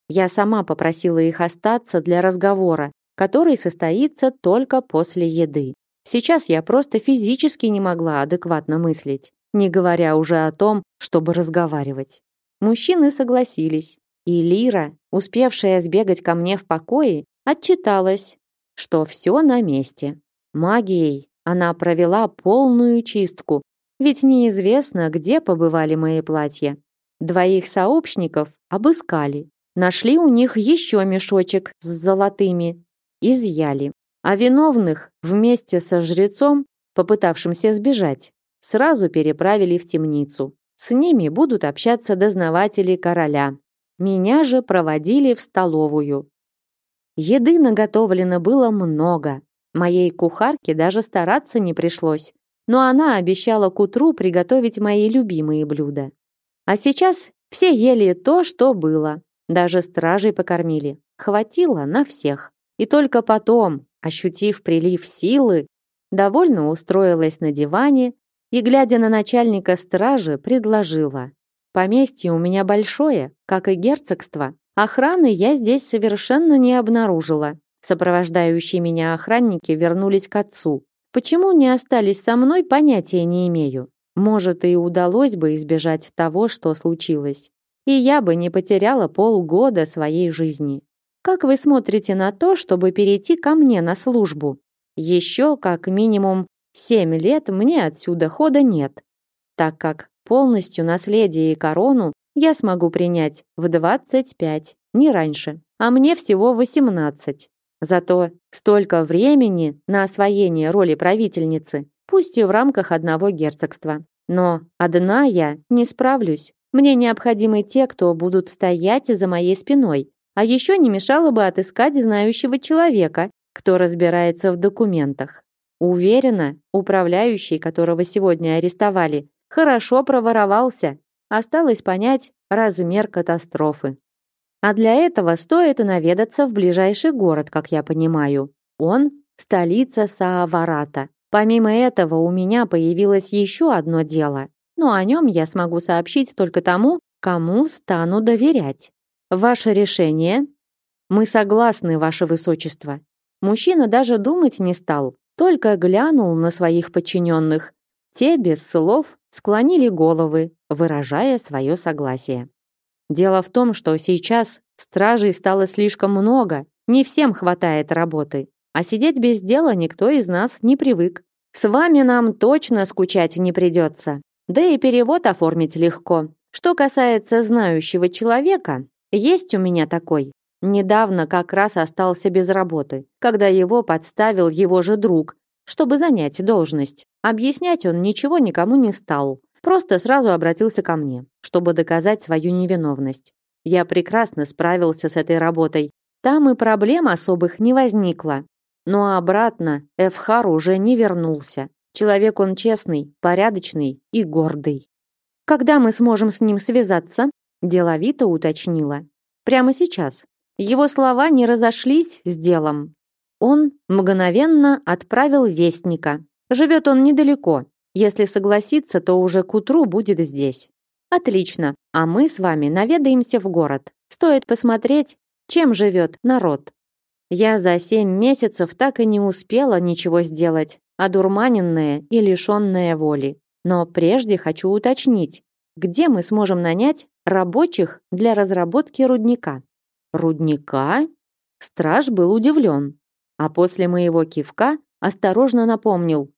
Я сама попросила их остаться для разговора, который состоится только после еды. Сейчас я просто физически не могла адекватно мыслить, не говоря уже о том, чтобы разговаривать. Мужчины согласились, и Лира, успевшая сбегать ко мне в покое, отчиталась, что все на месте. Магией она провела полную чистку, ведь неизвестно, где побывали мои платья. Двоих сообщников обыскали, нашли у них еще мешочек с золотыми, изъяли. А виновных вместе со жрецом, попытавшимся сбежать, сразу переправили в темницу. С ними будут общаться дознаватели короля. Меня же проводили в столовую. Еды наготовлено было много. Моей кухарке даже стараться не пришлось, но она обещала к утру приготовить мои любимые блюда. А сейчас все ели то, что было. Даже стражей покормили. Хватило на всех. И только потом, ощутив прилив силы, довольно устроилась на диване и, глядя на начальника стражи, предложила: «Поместье у меня большое, как и герцогство. Охраны я здесь совершенно не обнаружила. Сопровождающие меня охранники вернулись к отцу. Почему не остались со мной, понятия не имею. Может, и удалось бы избежать того, что случилось. И я бы не потеряла полгода своей жизни. Как вы смотрите на то, чтобы перейти ко мне на службу? Еще как минимум 7 лет мне отсюда хода нет, так как полностью наследие и корону я смогу принять в 25, не раньше, а мне всего 18. Зато столько времени на освоение роли правительницы, пусть и в рамках одного герцогства. Но одна я не справлюсь. Мне необходимы те, кто будут стоять за моей спиной. А еще не мешало бы отыскать знающего человека, кто разбирается в документах. Уверена, управляющий, которого сегодня арестовали, хорошо проворовался. Осталось понять размер катастрофы. А для этого стоит наведаться в ближайший город, как я понимаю. Он – столица Сааварата. Помимо этого у меня появилось еще одно дело, но о нем я смогу сообщить только тому, кому стану доверять. Ваше решение? Мы согласны, ваше высочество. Мужчина даже думать не стал, только глянул на своих подчиненных. Те без слов склонили головы, выражая свое согласие. Дело в том, что сейчас стражей стало слишком много, не всем хватает работы, а сидеть без дела никто из нас не привык. С вами нам точно скучать не придется, да и перевод оформить легко. Что касается знающего человека, есть у меня такой. Недавно как раз остался без работы, когда его подставил его же друг, чтобы занять должность. Объяснять он ничего никому не стал. Просто сразу обратился ко мне, чтобы доказать свою невиновность. Я прекрасно справился с этой работой. Там и проблем особых не возникло. Но обратно Эфхар уже не вернулся. Человек он честный, порядочный и гордый. «Когда мы сможем с ним связаться?» – деловито уточнила. «Прямо сейчас». Его слова не разошлись с делом. Он мгновенно отправил вестника. Живет он недалеко. Если согласится, то уже к утру будет здесь. Отлично. А мы с вами наведаемся в город. Стоит посмотреть, чем живет народ. Я за 7 месяцев так и не успела ничего сделать, одурманенная и лишенная воли. Но прежде хочу уточнить, где мы сможем нанять рабочих для разработки рудника. Рудника? Страж был удивлен, а после моего кивка осторожно напомнил.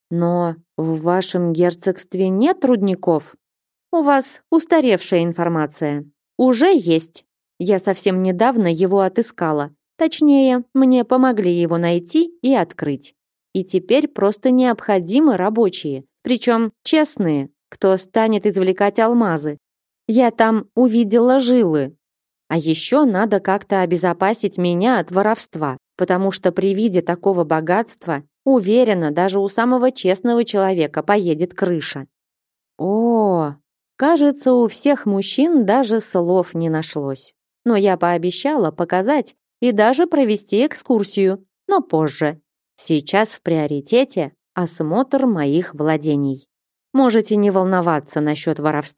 Но в вашем герцогстве нет рудников? У вас устаревшая информация. Уже есть. Я совсем недавно его отыскала. Точнее, мне помогли его найти и открыть. И теперь просто необходимы рабочие, причем честные, кто станет извлекать алмазы. Я там увидела жилы. А еще надо как-то обезопасить меня от воровства, потому что при виде такого богатства, уверена, даже у самого честного человека поедет крыша. О, кажется, у всех мужчин даже слов не нашлось. Но я пообещала показать и даже провести экскурсию, но позже. Сейчас в приоритете осмотр моих владений. Можете не волноваться насчет воровства.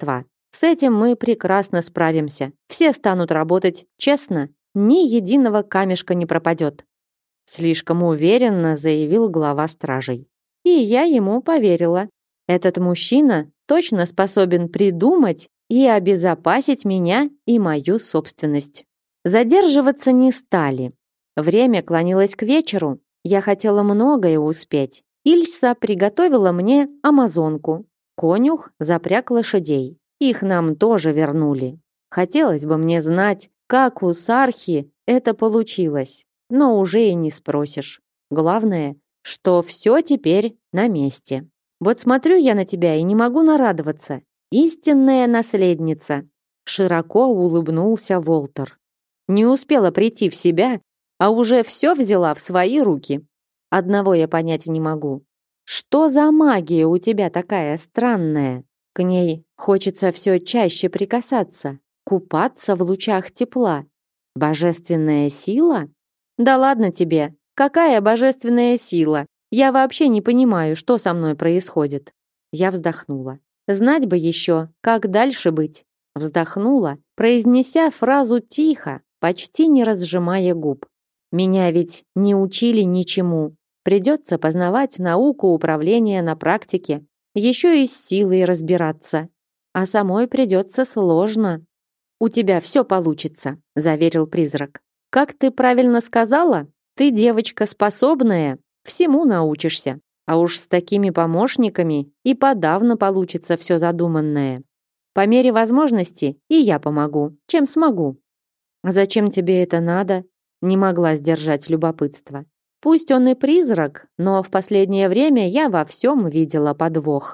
С этим мы прекрасно справимся. Все станут работать честно, ни единого камешка не пропадет. Слишком уверенно заявил глава стражей. И я ему поверила. Этот мужчина точно способен придумать и обезопасить меня и мою собственность. Задерживаться не стали. Время клонилось к вечеру. Я хотела многое успеть. Ильса приготовила мне амазонку. Конюх запряг лошадей. Их нам тоже вернули. Хотелось бы мне знать, как у Сархи это получилось. Но уже и не спросишь. Главное, что все теперь на месте. Вот смотрю я на тебя и не могу нарадоваться. Истинная наследница. Широко улыбнулся Волтер. Не успела прийти в себя, а уже все взяла в свои руки. Одного я понять не могу. Что за магия у тебя такая странная? К ней хочется все чаще прикасаться, купаться в лучах тепла. Божественная сила? Да ладно тебе. Какая божественная сила? Я вообще не понимаю, что со мной происходит. Я вздохнула. Знать бы еще, как дальше быть. Вздохнула, произнеся фразу тихо, почти не разжимая губ. Меня ведь не учили ничему. Придется познавать науку управления на практике, еще и с силой разбираться. А самой придется сложно. «У тебя все получится», — заверил призрак. «Как ты правильно сказала, ты девочка способная, всему научишься. А уж с такими помощниками и подавно получится все задуманное. По мере возможности и я помогу, чем смогу». «А зачем тебе это надо?» Не могла сдержать любопытство. Пусть он и призрак, но в последнее время я во всем видела подвох.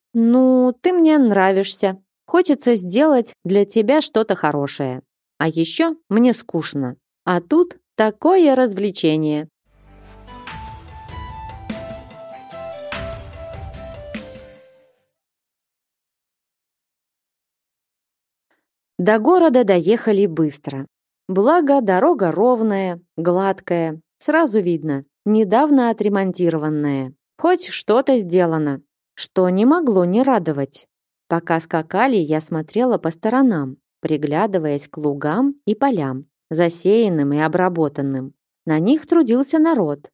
«Ну, ты мне нравишься. Хочется сделать для тебя что-то хорошее. А еще мне скучно. А тут такое развлечение». До города доехали быстро. Благо, дорога ровная, гладкая, сразу видно, недавно отремонтированная. Хоть что-то сделано, что не могло не радовать. Пока скакали, я смотрела по сторонам, приглядываясь к лугам и полям, засеянным и обработанным. На них трудился народ.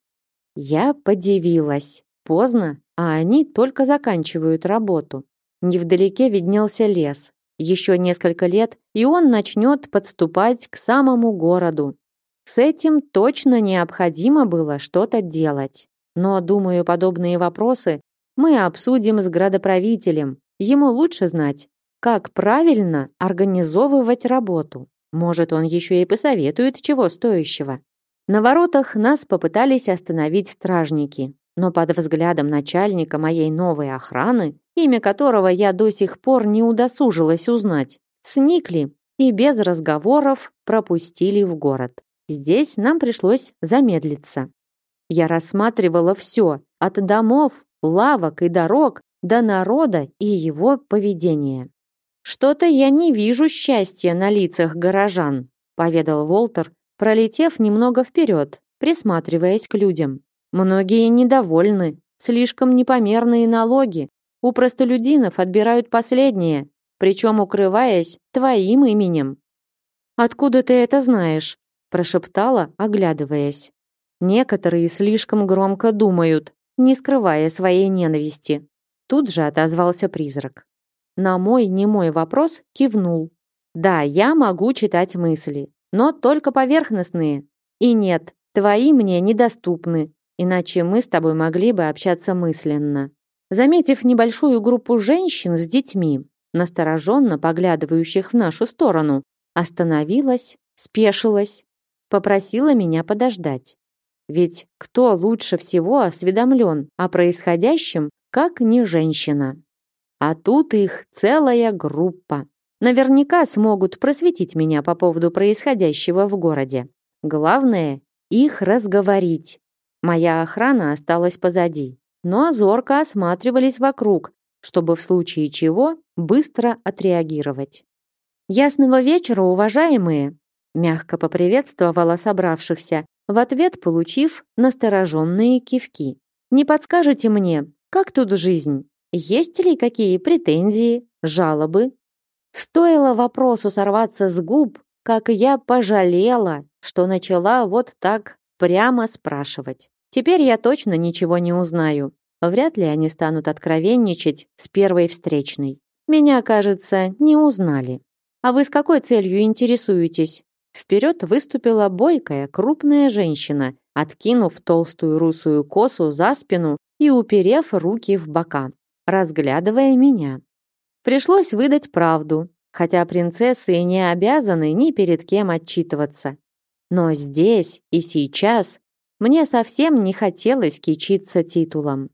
Я подивилась. Поздно, а они только заканчивают работу. Невдалеке виднелся лес. Еще несколько лет, и он начнет подступать к самому городу. С этим точно необходимо было что-то делать. Но, думаю, подобные вопросы мы обсудим с градоправителем. Ему лучше знать, как правильно организовывать работу. Может, он еще и посоветует чего стоящего. На воротах нас попытались остановить стражники, но под взглядом начальника моей новой охраны, имя которого я до сих пор не удосужилась узнать, сникли и без разговоров пропустили в город. Здесь нам пришлось замедлиться. Я рассматривала все, от домов, лавок и дорог до народа и его поведения. «Что-то я не вижу счастья на лицах горожан», поведал Волтер, пролетев немного вперед, присматриваясь к людям. «Многие недовольны, слишком непомерные налоги. У простолюдинов отбирают последнее, причем укрываясь твоим именем». «Откуда ты это знаешь?» прошептала, оглядываясь. «Некоторые слишком громко думают, не скрывая своей ненависти». Тут же отозвался призрак. На мой немой вопрос кивнул. «Да, я могу читать мысли, но только поверхностные. И нет, твои мне недоступны, иначе мы с тобой могли бы общаться мысленно». Заметив небольшую группу женщин с детьми, настороженно поглядывающих в нашу сторону, остановилась, спешилась, попросила меня подождать. Ведь кто лучше всего осведомлен о происходящем, как не женщина? А тут их целая группа. Наверняка смогут просветить меня по поводу происходящего в городе. Главное — их разговорить. Моя охрана осталась позади, но зорко осматривались вокруг, чтобы в случае чего быстро отреагировать. «Ясного вечера, уважаемые!» мягко поприветствовала собравшихся, в ответ получив настороженные кивки. «Не подскажете мне, как тут жизнь? Есть ли какие претензии, жалобы?» Стоило вопросу сорваться с губ, как я пожалела, что начала вот так прямо спрашивать. Теперь я точно ничего не узнаю. Вряд ли они станут откровенничать с первой встречной. Меня, кажется, не узнали. А вы с какой целью интересуетесь? Вперед выступила бойкая, крупная женщина, откинув толстую русую косу за спину и уперев руки в бока, разглядывая меня. Пришлось выдать правду, хотя принцессы не обязаны ни перед кем отчитываться. Но здесь и сейчас мне совсем не хотелось кичиться титулом.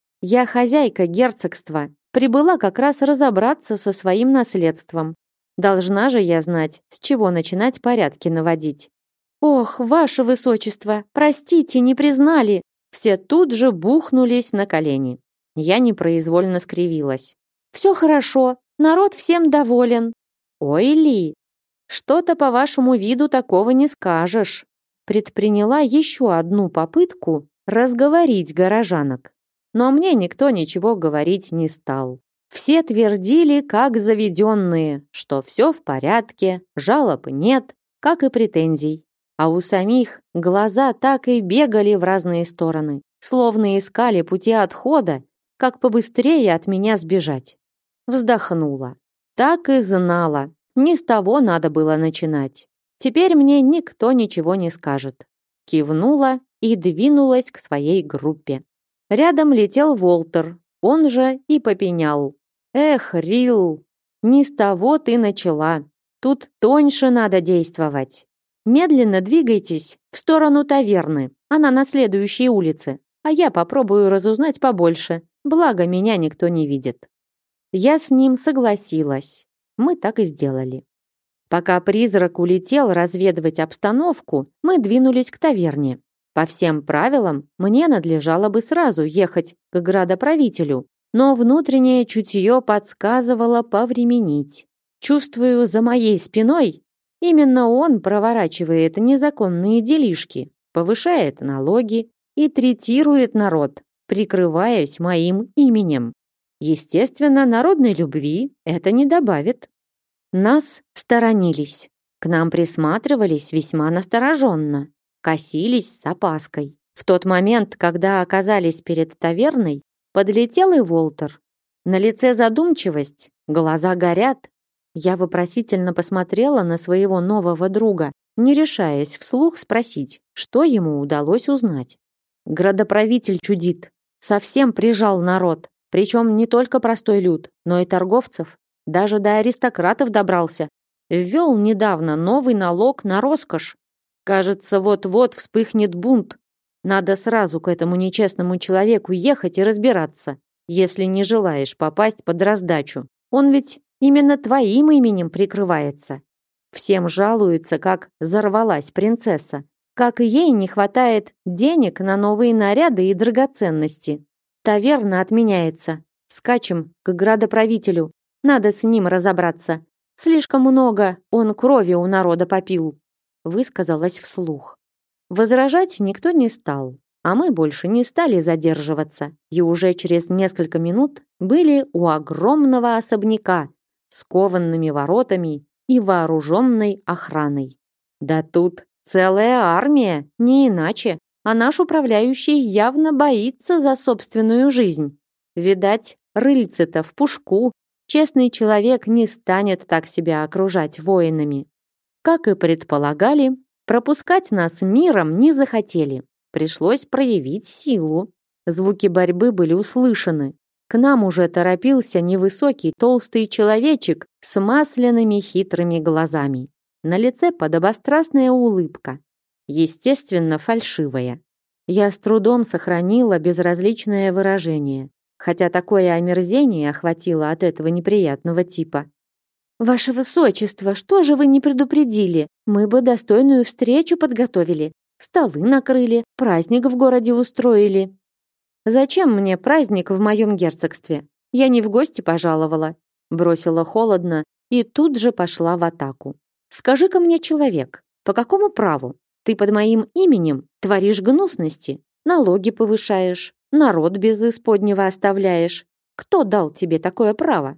Я хозяйка герцогства, прибыла как раз разобраться со своим наследством. Должна же я знать, с чего начинать порядки наводить. Ох, ваше высочество, простите, не признали. Все тут же бухнулись на колени. Я непроизвольно скривилась. Все хорошо, народ всем доволен. Ой, Ли, что-то по вашему виду такого не скажешь. Предприняла еще одну попытку разговорить горожанок. Но мне никто ничего говорить не стал. Все твердили, как заведенные, что все в порядке, жалоб нет, как и претензий. А у самих глаза так и бегали в разные стороны, словно искали пути отхода, как побыстрее от меня сбежать. Вздохнула. Так и знала, не с того надо было начинать. Теперь мне никто ничего не скажет. Кивнула и двинулась к своей группе. Рядом летел Волтер, он же и попенял. Эх, Рил, не с того ты начала. Тут тоньше надо действовать. Медленно двигайтесь в сторону таверны, она на следующей улице, а я попробую разузнать побольше, благо меня никто не видит. Я с ним согласилась. Мы так и сделали. Пока призрак улетел разведывать обстановку, мы двинулись к таверне. По всем правилам, мне надлежало бы сразу ехать к градоправителю, но внутреннее чутье подсказывало повременить. Чувствую за моей спиной, именно он проворачивает незаконные делишки, повышает налоги и третирует народ, прикрываясь моим именем. Естественно, народной любви это не добавит. Нас сторонились, к нам присматривались весьма настороженно, косились с опаской. В тот момент, когда оказались перед таверной, подлетел и Волтер. На лице задумчивость, глаза горят. Я вопросительно посмотрела на своего нового друга, не решаясь вслух спросить, что ему удалось узнать. Градоправитель чудит, совсем прижал народ, причем не только простой люд, но и торговцев, даже до аристократов добрался. Ввел недавно новый налог на роскошь. Кажется, вот-вот вспыхнет бунт. Надо сразу к этому нечестному человеку ехать и разбираться, если не желаешь попасть под раздачу. Он ведь именно твоим именем прикрывается. Всем жалуется, как взорвалась принцесса, как ей не хватает денег на новые наряды и драгоценности. Таверна отменяется. Скачем к градоправителю. Надо с ним разобраться. Слишком много он крови у народа попил. Высказалась вслух. Возражать никто не стал, а мы больше не стали задерживаться и уже через несколько минут были у огромного особняка с коваными воротами и вооруженной охраной. Да тут целая армия, не иначе, а наш управляющий явно боится за собственную жизнь. Видать, рыльце-то в пушку. Честный человек не станет так себя окружать воинами. Как и предполагали, пропускать нас миром не захотели. Пришлось проявить силу. Звуки борьбы были услышаны. К нам уже торопился невысокий толстый человечек с масляными хитрыми глазами. На лице подобострастная улыбка. Естественно, фальшивая. Я с трудом сохранила безразличное выражение, хотя такое омерзение охватило от этого неприятного типа. «Ваше высочество, что же вы не предупредили? Мы бы достойную встречу подготовили, столы накрыли, праздник в городе устроили». «Зачем мне праздник в моем герцогстве? Я не в гости пожаловала», бросила холодно и тут же пошла в атаку. «Скажи-ка мне, человек, по какому праву ты под моим именем творишь гнусности, налоги повышаешь, народ без исподнего оставляешь? Кто дал тебе такое право?»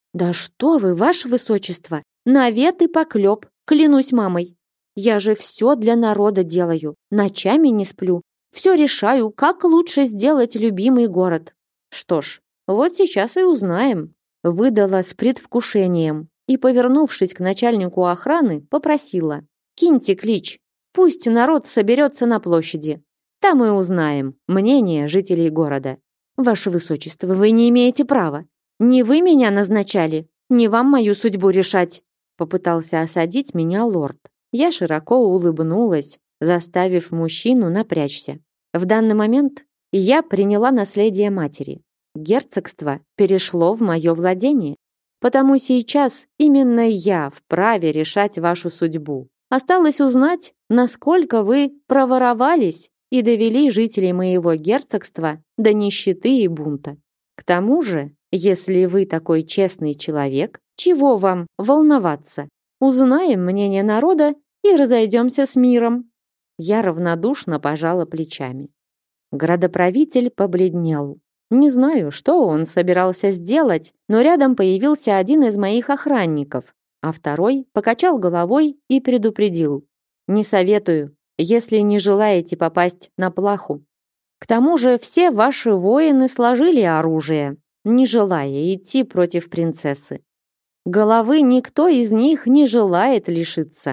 Да что вы, ваше высочество, навет и поклеп, клянусь мамой. Я же все для народа делаю, ночами не сплю, все решаю, как лучше сделать любимый город. Что ж, вот сейчас и узнаем, выдала с предвкушением и, повернувшись к начальнику охраны, попросила: киньте клич, пусть народ соберется на площади. Там и узнаем мнение жителей города. Ваше высочество, вы не имеете права. Не вы меня назначали, не вам мою судьбу решать. Попытался осадить меня лорд. Я широко улыбнулась, заставив мужчину напрячься. В данный момент я приняла наследие матери. Герцогство перешло в мое владение. Потому сейчас именно я вправе решать вашу судьбу. Осталось узнать, насколько вы проворовались и довели жителей моего герцогства до нищеты и бунта. К тому же, если вы такой честный человек, чего вам волноваться? Узнаем мнение народа и разойдемся с миром. Я равнодушно пожала плечами. Градоправитель побледнел. Не знаю, что он собирался сделать, но рядом появился один из моих охранников, а второй покачал головой и предупредил: «Не советую, если не желаете попасть на плаху. К тому же все ваши воины сложили оружие, не желая идти против принцессы. Головы никто из них не желает лишиться.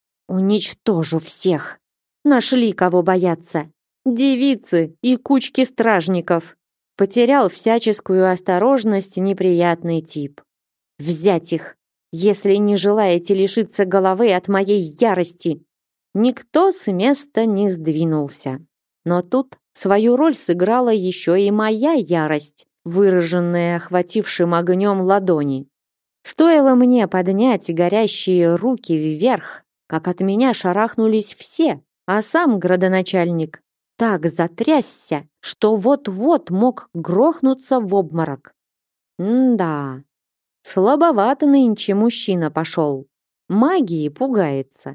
Уничтожу всех. Нашли кого бояться. Девицы и кучки стражников». Потерял всяческую осторожность неприятный тип. «Взять их, если не желаете лишиться головы от моей ярости». Никто с места не сдвинулся. Но тут свою роль сыграла еще и моя ярость, выраженная охватившим огнем ладони. Стоило мне поднять горящие руки вверх, как от меня шарахнулись все, а сам градоначальник так затрясся, что вот-вот мог грохнуться в обморок. Да, слабовато нынче мужчина пошел. Магии пугается.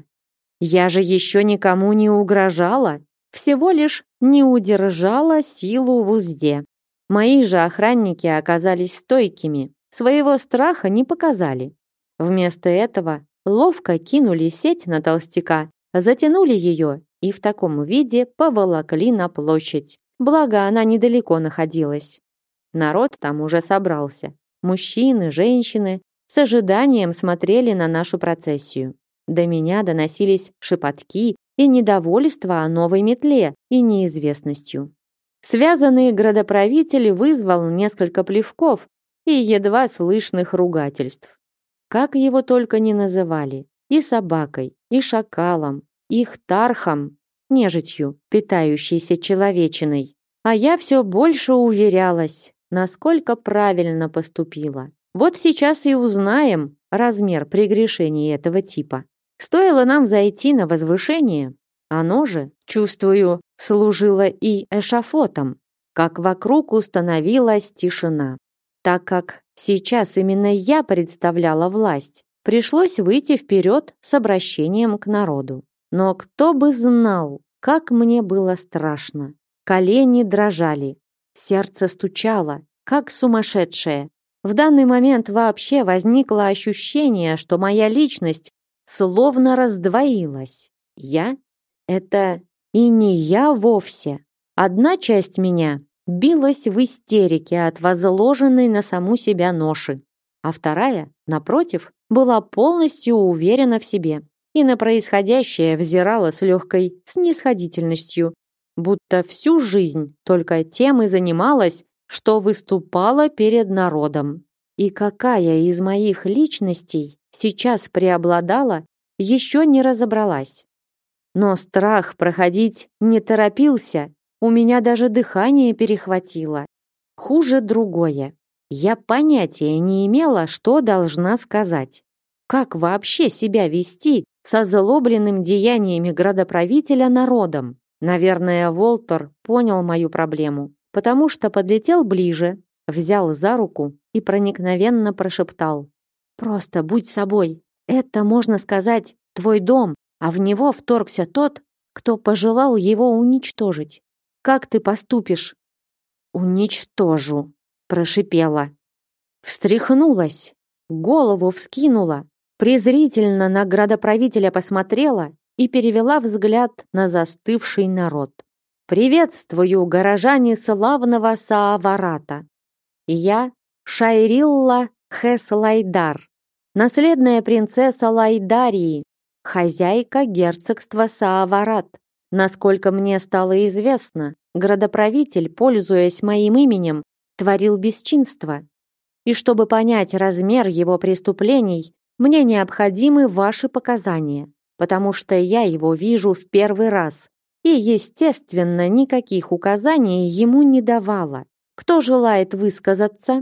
Я же еще никому не угрожала, всего лишь не удержала силу в узде. Мои же охранники оказались стойкими, своего страха не показали. Вместо этого ловко кинули сеть на толстяка, затянули ее и в таком виде поволокли на площадь. Благо, она недалеко находилась. Народ там уже собрался. Мужчины, женщины с ожиданием смотрели на нашу процессию. До меня доносились шепотки и недовольство новой метле и неизвестностью. Связанный градоправитель вызвал несколько плевков и едва слышных ругательств. Как его только не называли: и собакой, и шакалом, и хтархом, нежитью, питающейся человечиной. А я все больше уверялась, насколько правильно поступила. Вот сейчас и узнаем размер прегрешений этого типа. Стоило нам зайти на возвышение, оно же, чувствую, служило и эшафотом, как вокруг установилась тишина. Так как сейчас именно я представляла власть, пришлось выйти вперед с обращением к народу. Но кто бы знал, как мне было страшно. Колени дрожали, сердце стучало, как сумасшедшее. В данный момент вообще возникло ощущение, что моя личность словно раздвоилась. Я? Это и не я вовсе. Одна часть меня билась в истерике от возложенной на саму себя ноши, а вторая, напротив, была полностью уверена в себе и на происходящее взирала с легкой снисходительностью, будто всю жизнь только тем и занималась, что выступала перед народом. И какая из моих личностей сейчас преобладала, еще не разобралась. Но страх проходить не торопился, у меня даже дыхание перехватило. Хуже другое. Я понятия не имела, что должна сказать. Как вообще себя вести с озлобленным деяниями градоправителя народом? Наверное, Волтер понял мою проблему, потому что подлетел ближе, взял за руку и проникновенно прошептал: «Просто будь собой. Это, можно сказать, твой дом, а в него вторгся тот, кто пожелал его уничтожить. Как ты поступишь?» «Уничтожу», — прошипела. Встряхнулась, голову вскинула, презрительно на градоправителя посмотрела и перевела взгляд на застывший народ. «Приветствую, горожане славного Сааварата! Я Шайрилла Хес-Лайдар, наследная принцесса Лайдарии, хозяйка герцогства Сааварат. Насколько мне стало известно, градоправитель, пользуясь моим именем, творил бесчинство. И чтобы понять размер его преступлений, мне необходимы ваши показания, потому что я его вижу в первый раз и, естественно, никаких указаний ему не давала. Кто желает высказаться?»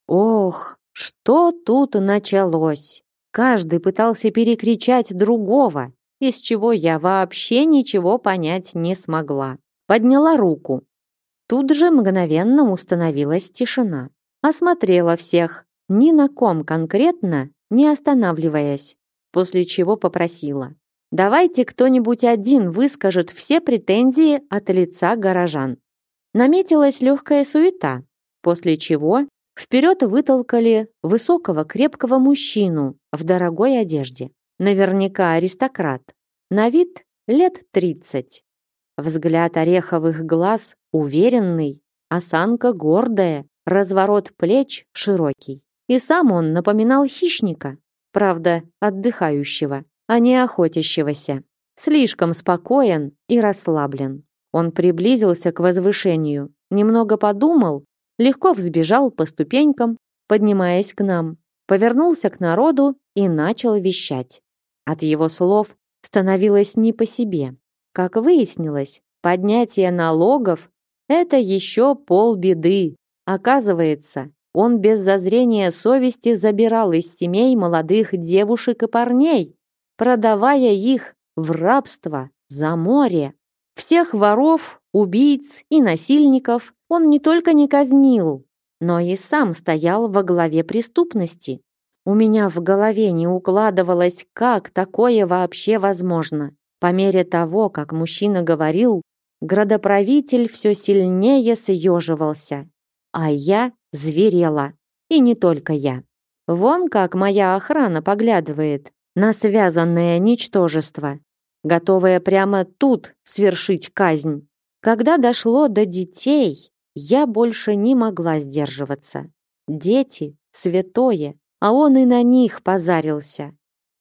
Ох, что тут началось! Каждый пытался перекричать другого, из чего я вообще ничего понять не смогла. Подняла руку. Тут же мгновенно установилась тишина. Осмотрела всех, ни на ком конкретно не останавливаясь, после чего попросила: «Давайте кто-нибудь один выскажет все претензии от лица горожан». Наметилась легкая суета, после чего вперед вытолкали высокого крепкого мужчину в дорогой одежде. Наверняка аристократ. На вид лет 30. Взгляд ореховых глаз уверенный, осанка гордая, разворот плеч широкий. И сам он напоминал хищника, правда, отдыхающего, а не охотящегося. Слишком спокоен и расслаблен. Он приблизился к возвышению, немного подумал, легко взбежал по ступенькам, поднимаясь к нам, повернулся к народу и начал вещать. От его слов становилось не по себе. Как выяснилось, поднятие налогов – это еще полбеды. Оказывается, он без зазрения совести забирал из семей молодых девушек и парней, продавая их в рабство за море. Всех воров, убийц и насильников он не только не казнил, но и сам стоял во главе преступности. У меня в голове не укладывалось, как такое вообще возможно. По мере того, как мужчина говорил, градоправитель все сильнее съеживался, а я зверела. И не только я. Вон как моя охрана поглядывает на связанное ничтожество, готовая прямо тут свершить казнь. Когда дошло до детей, я больше не могла сдерживаться. Дети — святое, а он и на них позарился.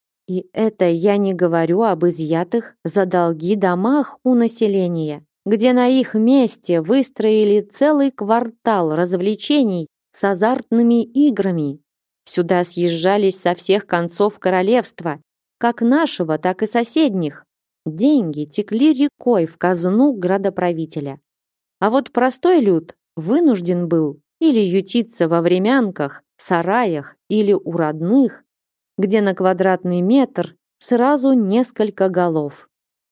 И это я не говорю об изъятых за долги домах у населения, где на их месте выстроили целый квартал развлечений с азартными играми. Сюда съезжались со всех концов королевства, как нашего, так и соседних. Деньги текли рекой в казну градоправителя. А вот простой люд вынужден был или ютиться во времянках, сараях или у родных, где на квадратный метр сразу несколько голов.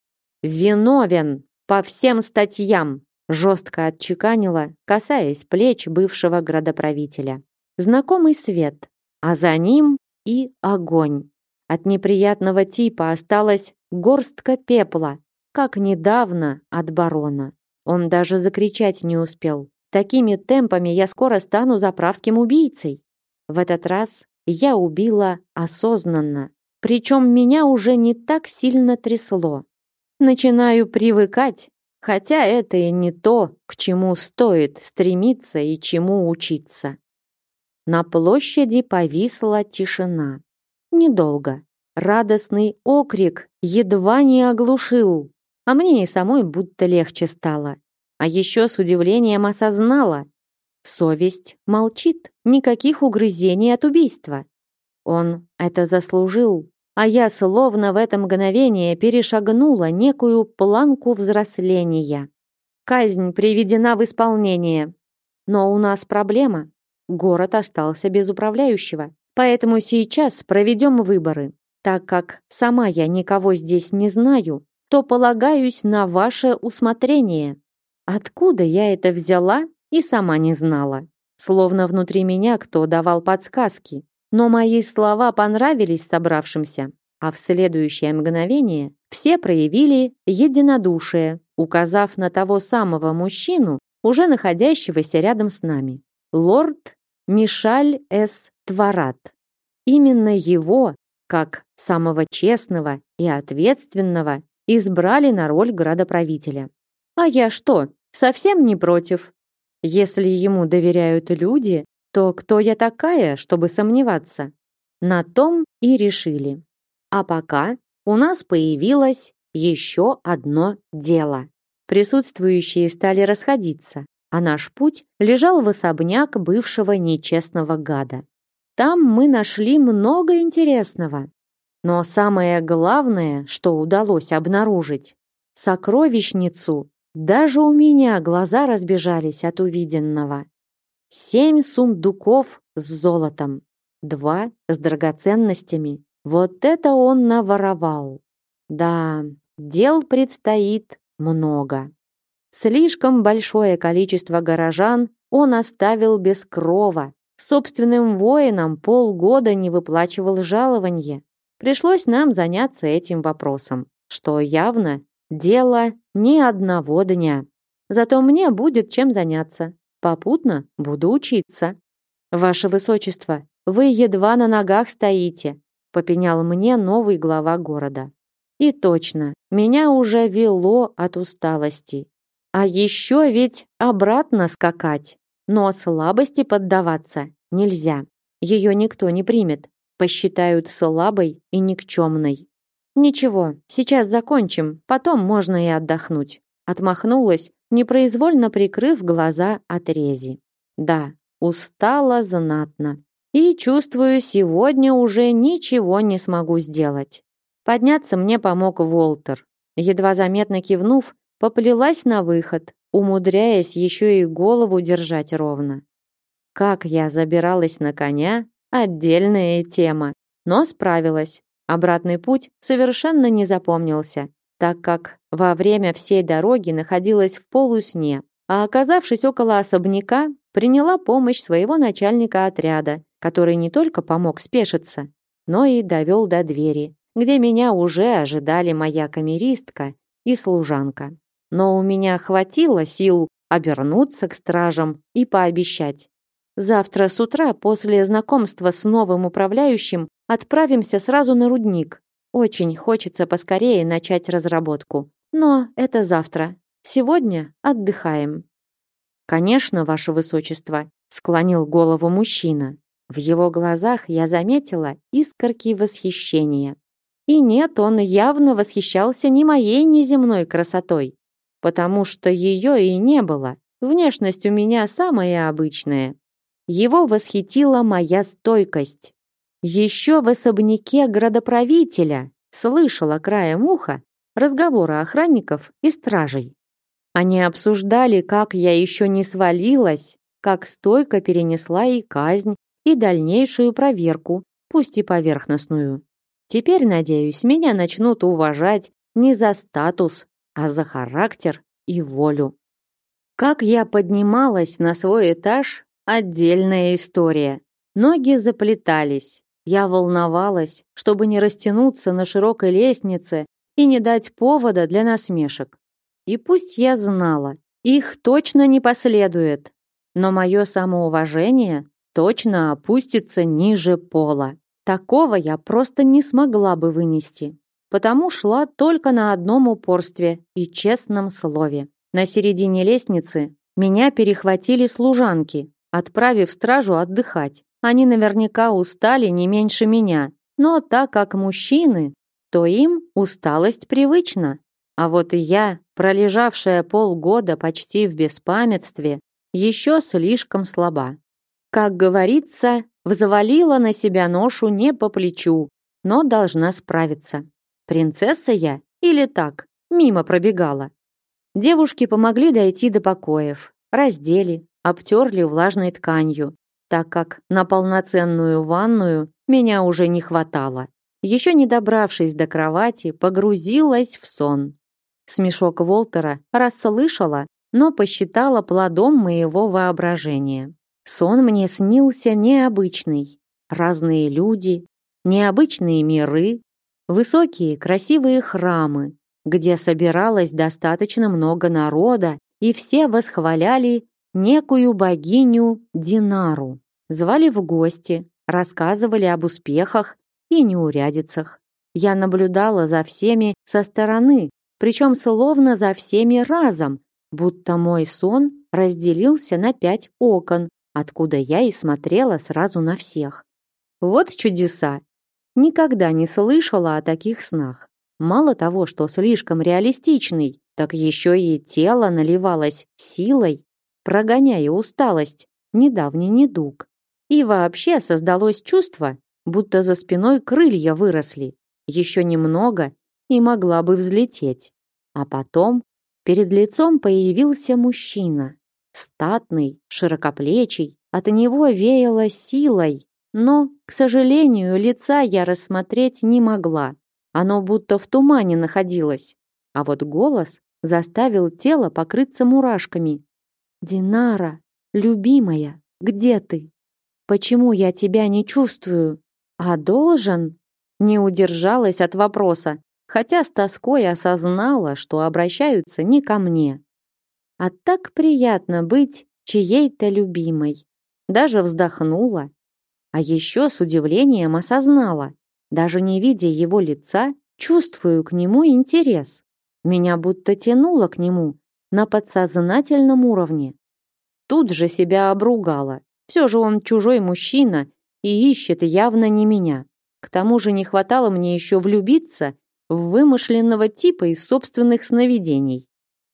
«Виновен по всем статьям!» жестко отчеканила, касаясь плеч бывшего градоправителя. Знакомый свет, а за ним и огонь. От неприятного типа осталась горстка пепла, как недавно от барона. Он даже закричать не успел. Такими темпами я скоро стану заправским убийцей. В этот раз я убила осознанно, причем меня уже не так сильно трясло. Начинаю привыкать, хотя это и не то, к чему стоит стремиться и чему учиться. На площади повисла тишина. Недолго. Радостный окрик едва не оглушил, а мне и самой будто легче стало. А еще с удивлением осознала. Совесть молчит, никаких угрызений от убийства. Он это заслужил, а я словно в это мгновение перешагнула некую планку взросления. Казнь приведена в исполнение. Но у нас проблема. Город остался без управляющего, поэтому сейчас проведем выборы. Так как сама я никого здесь не знаю, то полагаюсь на ваше усмотрение. Откуда я это взяла и сама не знала. Словно внутри меня кто давал подсказки. Но мои слова понравились собравшимся, а в следующее мгновение все проявили единодушие, указав на того самого мужчину, уже находящегося рядом с нами. Лорд Мишаль С. Тварат. Именно его, как самого честного и ответственного, избрали на роль градоправителя. А я что, совсем не против? Если ему доверяют люди, то кто я такая, чтобы сомневаться? На том и решили. А пока у нас появилось еще одно дело. Присутствующие стали расходиться, а наш путь лежал в особняк бывшего нечестного гада. Там мы нашли много интересного. Но самое главное, что удалось обнаружить, сокровищницу. Даже у меня глаза разбежались от увиденного. 7 сундуков с золотом, 2 с драгоценностями. Вот это он наворовал. Да, дел предстоит много. Слишком большое количество горожан он оставил без крова. Собственным воинам полгода не выплачивал жалованье. Пришлось нам заняться этим вопросом, что явно дело не одного дня. Зато мне будет чем заняться. Попутно буду учиться. Ваше высочество, вы едва на ногах стоите, попенял мне новый глава города. И точно, меня уже вело от усталости. А еще ведь обратно скакать. Но слабости поддаваться нельзя. Ее никто не примет. Посчитают слабой и никчемной. Ничего, сейчас закончим, потом можно и отдохнуть. Отмахнулась, непроизвольно прикрыв глаза от рези. Да, устала знатно. И чувствую, сегодня уже ничего не смогу сделать. Подняться мне помог Волтер. Едва заметно кивнув, поплелась на выход, умудряясь еще и голову держать ровно. Как я забиралась на коня — отдельная тема, но справилась. Обратный путь совершенно не запомнился, так как во время всей дороги находилась в полусне, а оказавшись около особняка, приняла помощь своего начальника отряда, который не только помог спешиться, но и довел до двери, где меня уже ожидали моя камеристка и служанка. Но у меня хватило сил обернуться к стражам и пообещать. Завтра с утра после знакомства с новым управляющим отправимся сразу на рудник. Очень хочется поскорее начать разработку. Но это завтра. Сегодня отдыхаем. Конечно, ваше высочество, склонил голову мужчина. В его глазах я заметила искорки восхищения. И нет, он явно восхищался не моей неземной красотой, потому что ее и не было. Внешность у меня самая обычная. Его восхитила моя стойкость. Еще в особняке градоправителя слышала краем уха разговоры охранников и стражей. Они обсуждали, как я еще не свалилась, как стойко перенесла и казнь, и дальнейшую проверку, пусть и поверхностную. Теперь, надеюсь, меня начнут уважать не за статус, а за характер и волю. Как я поднималась на свой этаж — отдельная история. Ноги заплетались. Я волновалась, чтобы не растянуться на широкой лестнице и не дать повода для насмешек. И пусть я знала, их точно не последует, но мое самоуважение точно опустится ниже пола. Такого я просто не смогла бы вынести. Потому шла только на одном упорстве и честном слове. На середине лестницы меня перехватили служанки, отправив стражу отдыхать. Они наверняка устали не меньше меня, но так как мужчины, то им усталость привычна. А вот и я, пролежавшая полгода почти в беспамятстве, еще слишком слаба. Как говорится, взвалила на себя ношу не по плечу, но должна справиться. Принцесса я или так, мимо пробегала. Девушки помогли дойти до покоев, раздели, обтерли влажной тканью, так как на полноценную ванную меня уже не хватало. Еще не добравшись до кровати, погрузилась в сон. Смешок Волтера расслышала, но посчитала плодом моего воображения. Сон мне снился необычный. Разные люди, необычные миры, высокие красивые храмы, где собиралось достаточно много народа, и все восхваляли некую богиню Динару. Звали в гости, рассказывали об успехах и неурядицах. Я наблюдала за всеми со стороны, причем словно за всеми разом, будто мой сон разделился на 5 окон, откуда я и смотрела сразу на всех. Вот чудеса! Никогда не слышала о таких снах. Мало того, что слишком реалистичный, так еще и тело наливалось силой, прогоняя усталость, недавний недуг. И вообще создалось чувство, будто за спиной крылья выросли. Еще немного и могла бы взлететь. А потом перед лицом появился мужчина. Статный, широкоплечий, от него веяло силой. Но, к сожалению, лица я рассмотреть не могла. Оно будто в тумане находилось. А вот голос заставил тело покрыться мурашками. «Динара, любимая, где ты? Почему я тебя не чувствую? А должен?» Не удержалась от вопроса, хотя с тоской осознала, что обращаются не ко мне. А так приятно быть чьей-то любимой. Даже вздохнула. А еще с удивлением осознала, даже не видя его лица, чувствую к нему интерес. Меня будто тянуло к нему на подсознательном уровне. Тут же себя обругала. Все же он чужой мужчина и ищет явно не меня. К тому же не хватало мне еще влюбиться в вымышленного типа из собственных сновидений.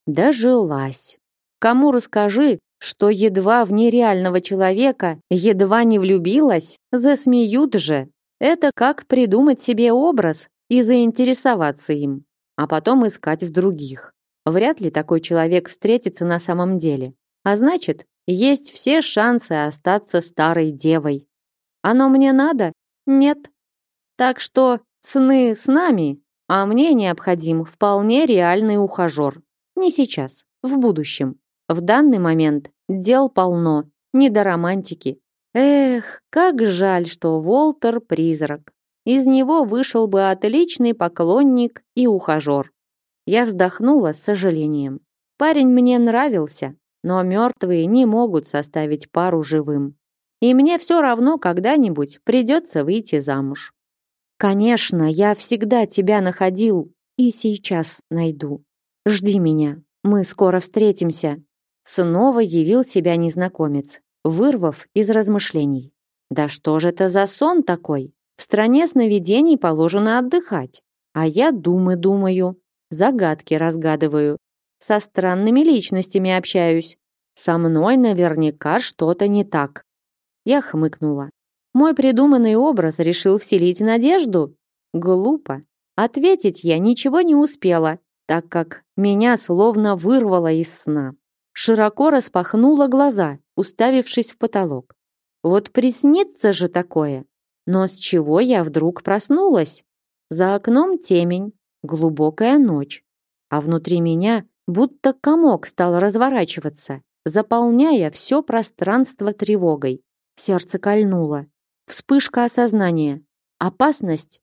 Дожилась. Кому расскажи, что едва в нереального человека едва не влюбилась, засмеют же. Это как придумать себе образ и заинтересоваться им, а потом искать в других. Вряд ли такой человек встретится на самом деле. А значит, есть все шансы остаться старой девой. Оно мне надо? Нет. Так что сны с нами, а мне необходим вполне реальный ухажер. Не сейчас, в будущем. В данный момент дел полно, не до романтики. Эх, как жаль, что Волтер призрак. Из него вышел бы отличный поклонник и ухажер. Я вздохнула с сожалением. Парень мне нравился, но мертвые не могут составить пару живым. И мне все равно когда-нибудь придется выйти замуж. Конечно, я всегда тебя находил и сейчас найду. Жди меня, мы скоро встретимся. Снова явил себя незнакомец, вырвав из размышлений. Да что же это за сон такой? В стране сновидений положено отдыхать. А я думаю, загадки разгадываю, со странными личностями общаюсь. Со мной наверняка что-то не так. Я хмыкнула. Мой придуманный образ решил вселить надежду? Глупо. Ответить я ничего не успела, так как меня словно вырвало из сна. Широко распахнула глаза, уставившись в потолок. Вот приснится же такое. Но с чего я вдруг проснулась? За окном темень, глубокая ночь, а внутри меня будто комок стал разворачиваться, заполняя все пространство тревогой. Сердце кольнуло. Вспышка осознания. Опасность.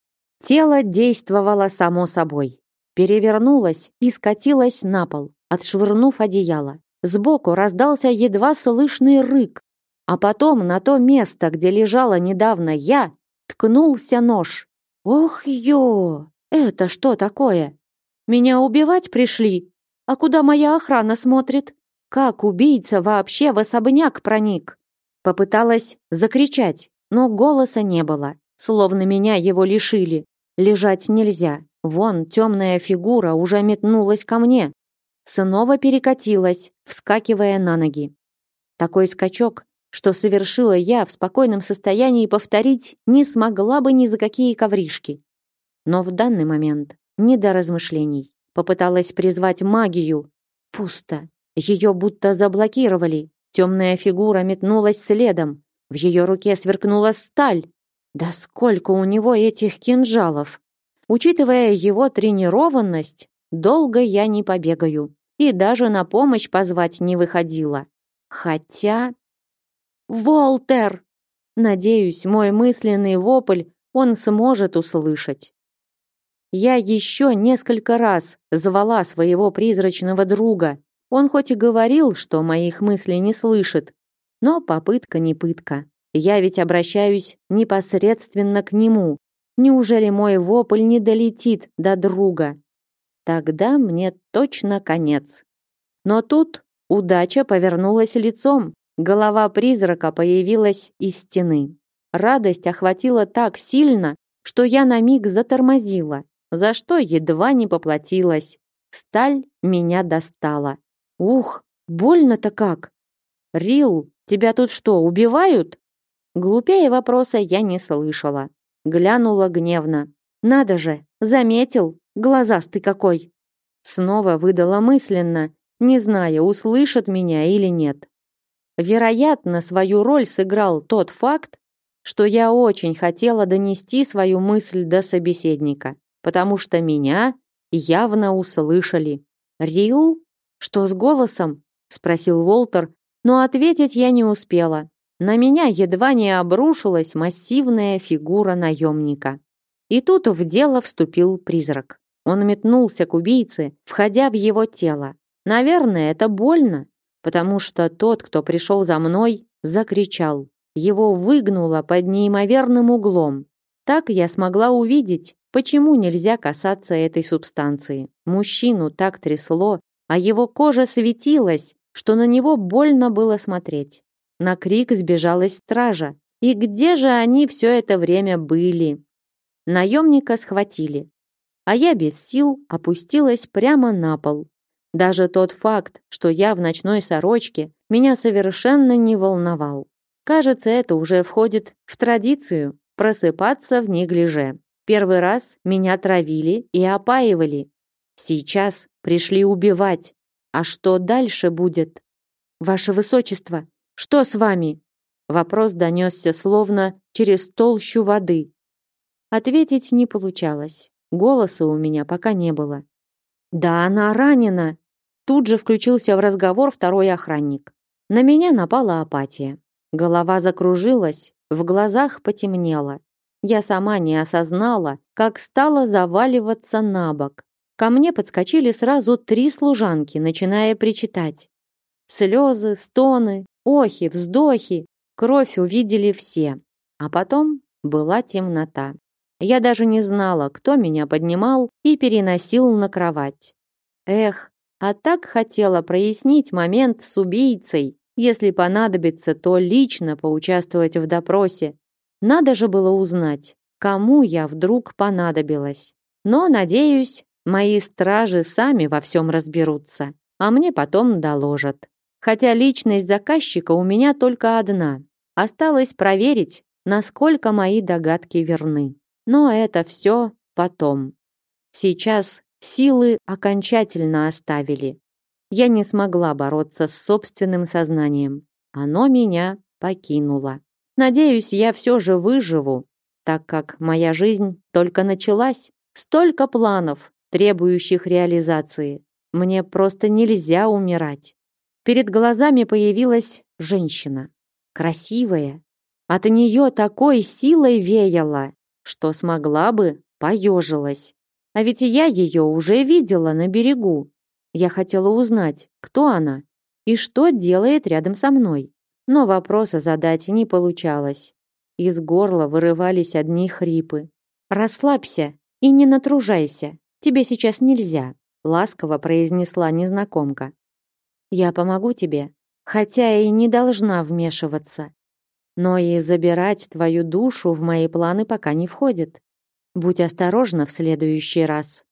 Тело действовало само собой. Перевернулось и скатилось на пол, отшвырнув одеяло. Сбоку раздался едва слышный рык, а потом на то место, где лежала недавно я, ткнулся нож. Ох, ё! Это что такое? Меня убивать пришли? А куда моя охрана смотрит? Как убийца вообще в особняк проник? Попыталась закричать, но голоса не было, словно меня его лишили. Лежать нельзя. Вон темная фигура уже метнулась ко мне. Снова перекатилась, вскакивая на ноги. Такой скачок, что совершила я в спокойном состоянии, повторить не смогла бы ни за какие ковришки. Но в данный момент не до размышлений. Попыталась призвать магию. Пусто. Ее будто заблокировали. Темная фигура метнулась следом. В ее руке сверкнула сталь. Да сколько у него этих кинжалов! Учитывая его тренированность, долго я не побегаю. И даже на помощь позвать не выходила. Хотя... «Волтер!» Надеюсь, мой мысленный вопль он сможет услышать. Я еще несколько раз звала своего призрачного друга. Он хоть и говорил, что моих мыслей не слышит, но попытка не пытка. Я ведь обращаюсь непосредственно к нему. Неужели мой вопль не долетит до друга? Тогда мне точно конец. Но тут удача повернулась лицом. Голова призрака появилась из стены. Радость охватила так сильно, что я на миг затормозила, за что едва не поплатилась. Сталь меня достала. Ух, больно-то как! Рил, тебя тут что, убивают? Глупее вопроса я не слышала. Глянула гневно. Надо же, заметил, глазастый какой. Снова выдала мысленно, не зная, услышат меня или нет. Вероятно, свою роль сыграл тот факт, что я очень хотела донести свою мысль до собеседника, потому что меня явно услышали. «Рил? Что с голосом?» — спросил Волтер, но ответить я не успела. На меня едва не обрушилась массивная фигура наемника. И тут в дело вступил призрак. Он метнулся к убийце, входя в его тело. Наверное, это больно, потому что тот, кто пришел за мной, закричал. Его выгнуло под неимоверным углом. Так я смогла увидеть, почему нельзя касаться этой субстанции. Мужчину так трясло, а его кожа светилась, что на него больно было смотреть. На крик сбежалась стража. И где же они все это время были? Наемника схватили, а я без сил опустилась прямо на пол. Даже тот факт, что я в ночной сорочке, меня совершенно не волновал. Кажется, это уже входит в традицию просыпаться в неглиже. Первый раз меня травили и опаивали. Сейчас пришли убивать. А что дальше будет? Ваше высочество, что с вами? Вопрос донесся словно через толщу воды. Ответить не получалось. Голоса у меня пока не было. Да она ранена. Тут же включился в разговор второй охранник. На меня напала апатия. Голова закружилась, в глазах потемнело. Я сама не осознала, как стала заваливаться на бок. Ко мне подскочили сразу 3 служанки, начиная причитать. Слезы, стоны, охи, вздохи. Кровь увидели все. А потом была темнота. Я даже не знала, кто меня поднимал и переносил на кровать. Эх, а так хотела прояснить момент с убийцей. Если понадобится, то лично поучаствовать в допросе. Надо же было узнать, кому я вдруг понадобилась. Но, надеюсь, мои стражи сами во всем разберутся, а мне потом доложат. Хотя личность заказчика у меня только одна. Осталось проверить, насколько мои догадки верны. Но это все потом. Сейчас силы окончательно оставили. Я не смогла бороться с собственным сознанием. Оно меня покинуло. Надеюсь, я все же выживу, так как моя жизнь только началась. Столько планов, требующих реализации. Мне просто нельзя умирать. Перед глазами появилась женщина. Красивая. От нее такой силой веяло, что смогла бы, поежилась. А ведь я ее уже видела на берегу. Я хотела узнать, кто она и что делает рядом со мной. Но вопроса задать не получалось. Из горла вырывались одни хрипы. «Расслабься и не натружайся. Тебе сейчас нельзя», — ласково произнесла незнакомка. «Я помогу тебе, хотя и не должна вмешиваться. Но и забирать твою душу в мои планы пока не входит. Будь осторожна в следующий раз».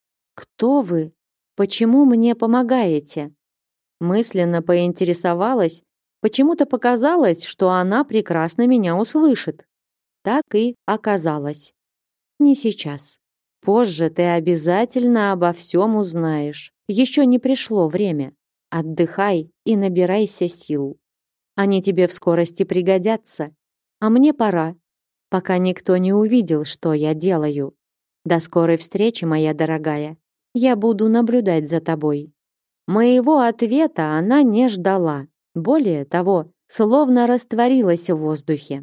«Кто вы? Почему мне помогаете?» Мысленно поинтересовалась, почему-то показалось, что она прекрасно меня услышит. Так и оказалось. Не сейчас. Позже ты обязательно обо всем узнаешь. Еще не пришло время. Отдыхай и набирайся сил. Они тебе в скорости пригодятся. А мне пора, пока никто не увидел, что я делаю. До скорой встречи, моя дорогая. Я буду наблюдать за тобой». Моего ответа она не ждала. Более того, словно растворилась в воздухе.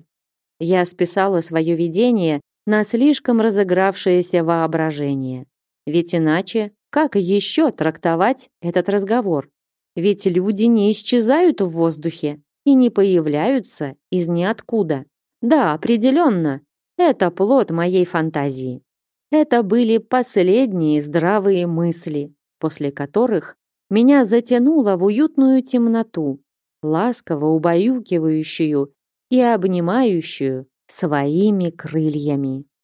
Я списала свое видение на слишком разыгравшееся воображение. Ведь иначе, как еще трактовать этот разговор? Ведь люди не исчезают в воздухе. и не появляются из ниоткуда. Да, определенно, это плод моей фантазии. Это были последние здравые мысли, после которых меня затянуло в уютную темноту, ласково убаюкивающую и обнимающую своими крыльями.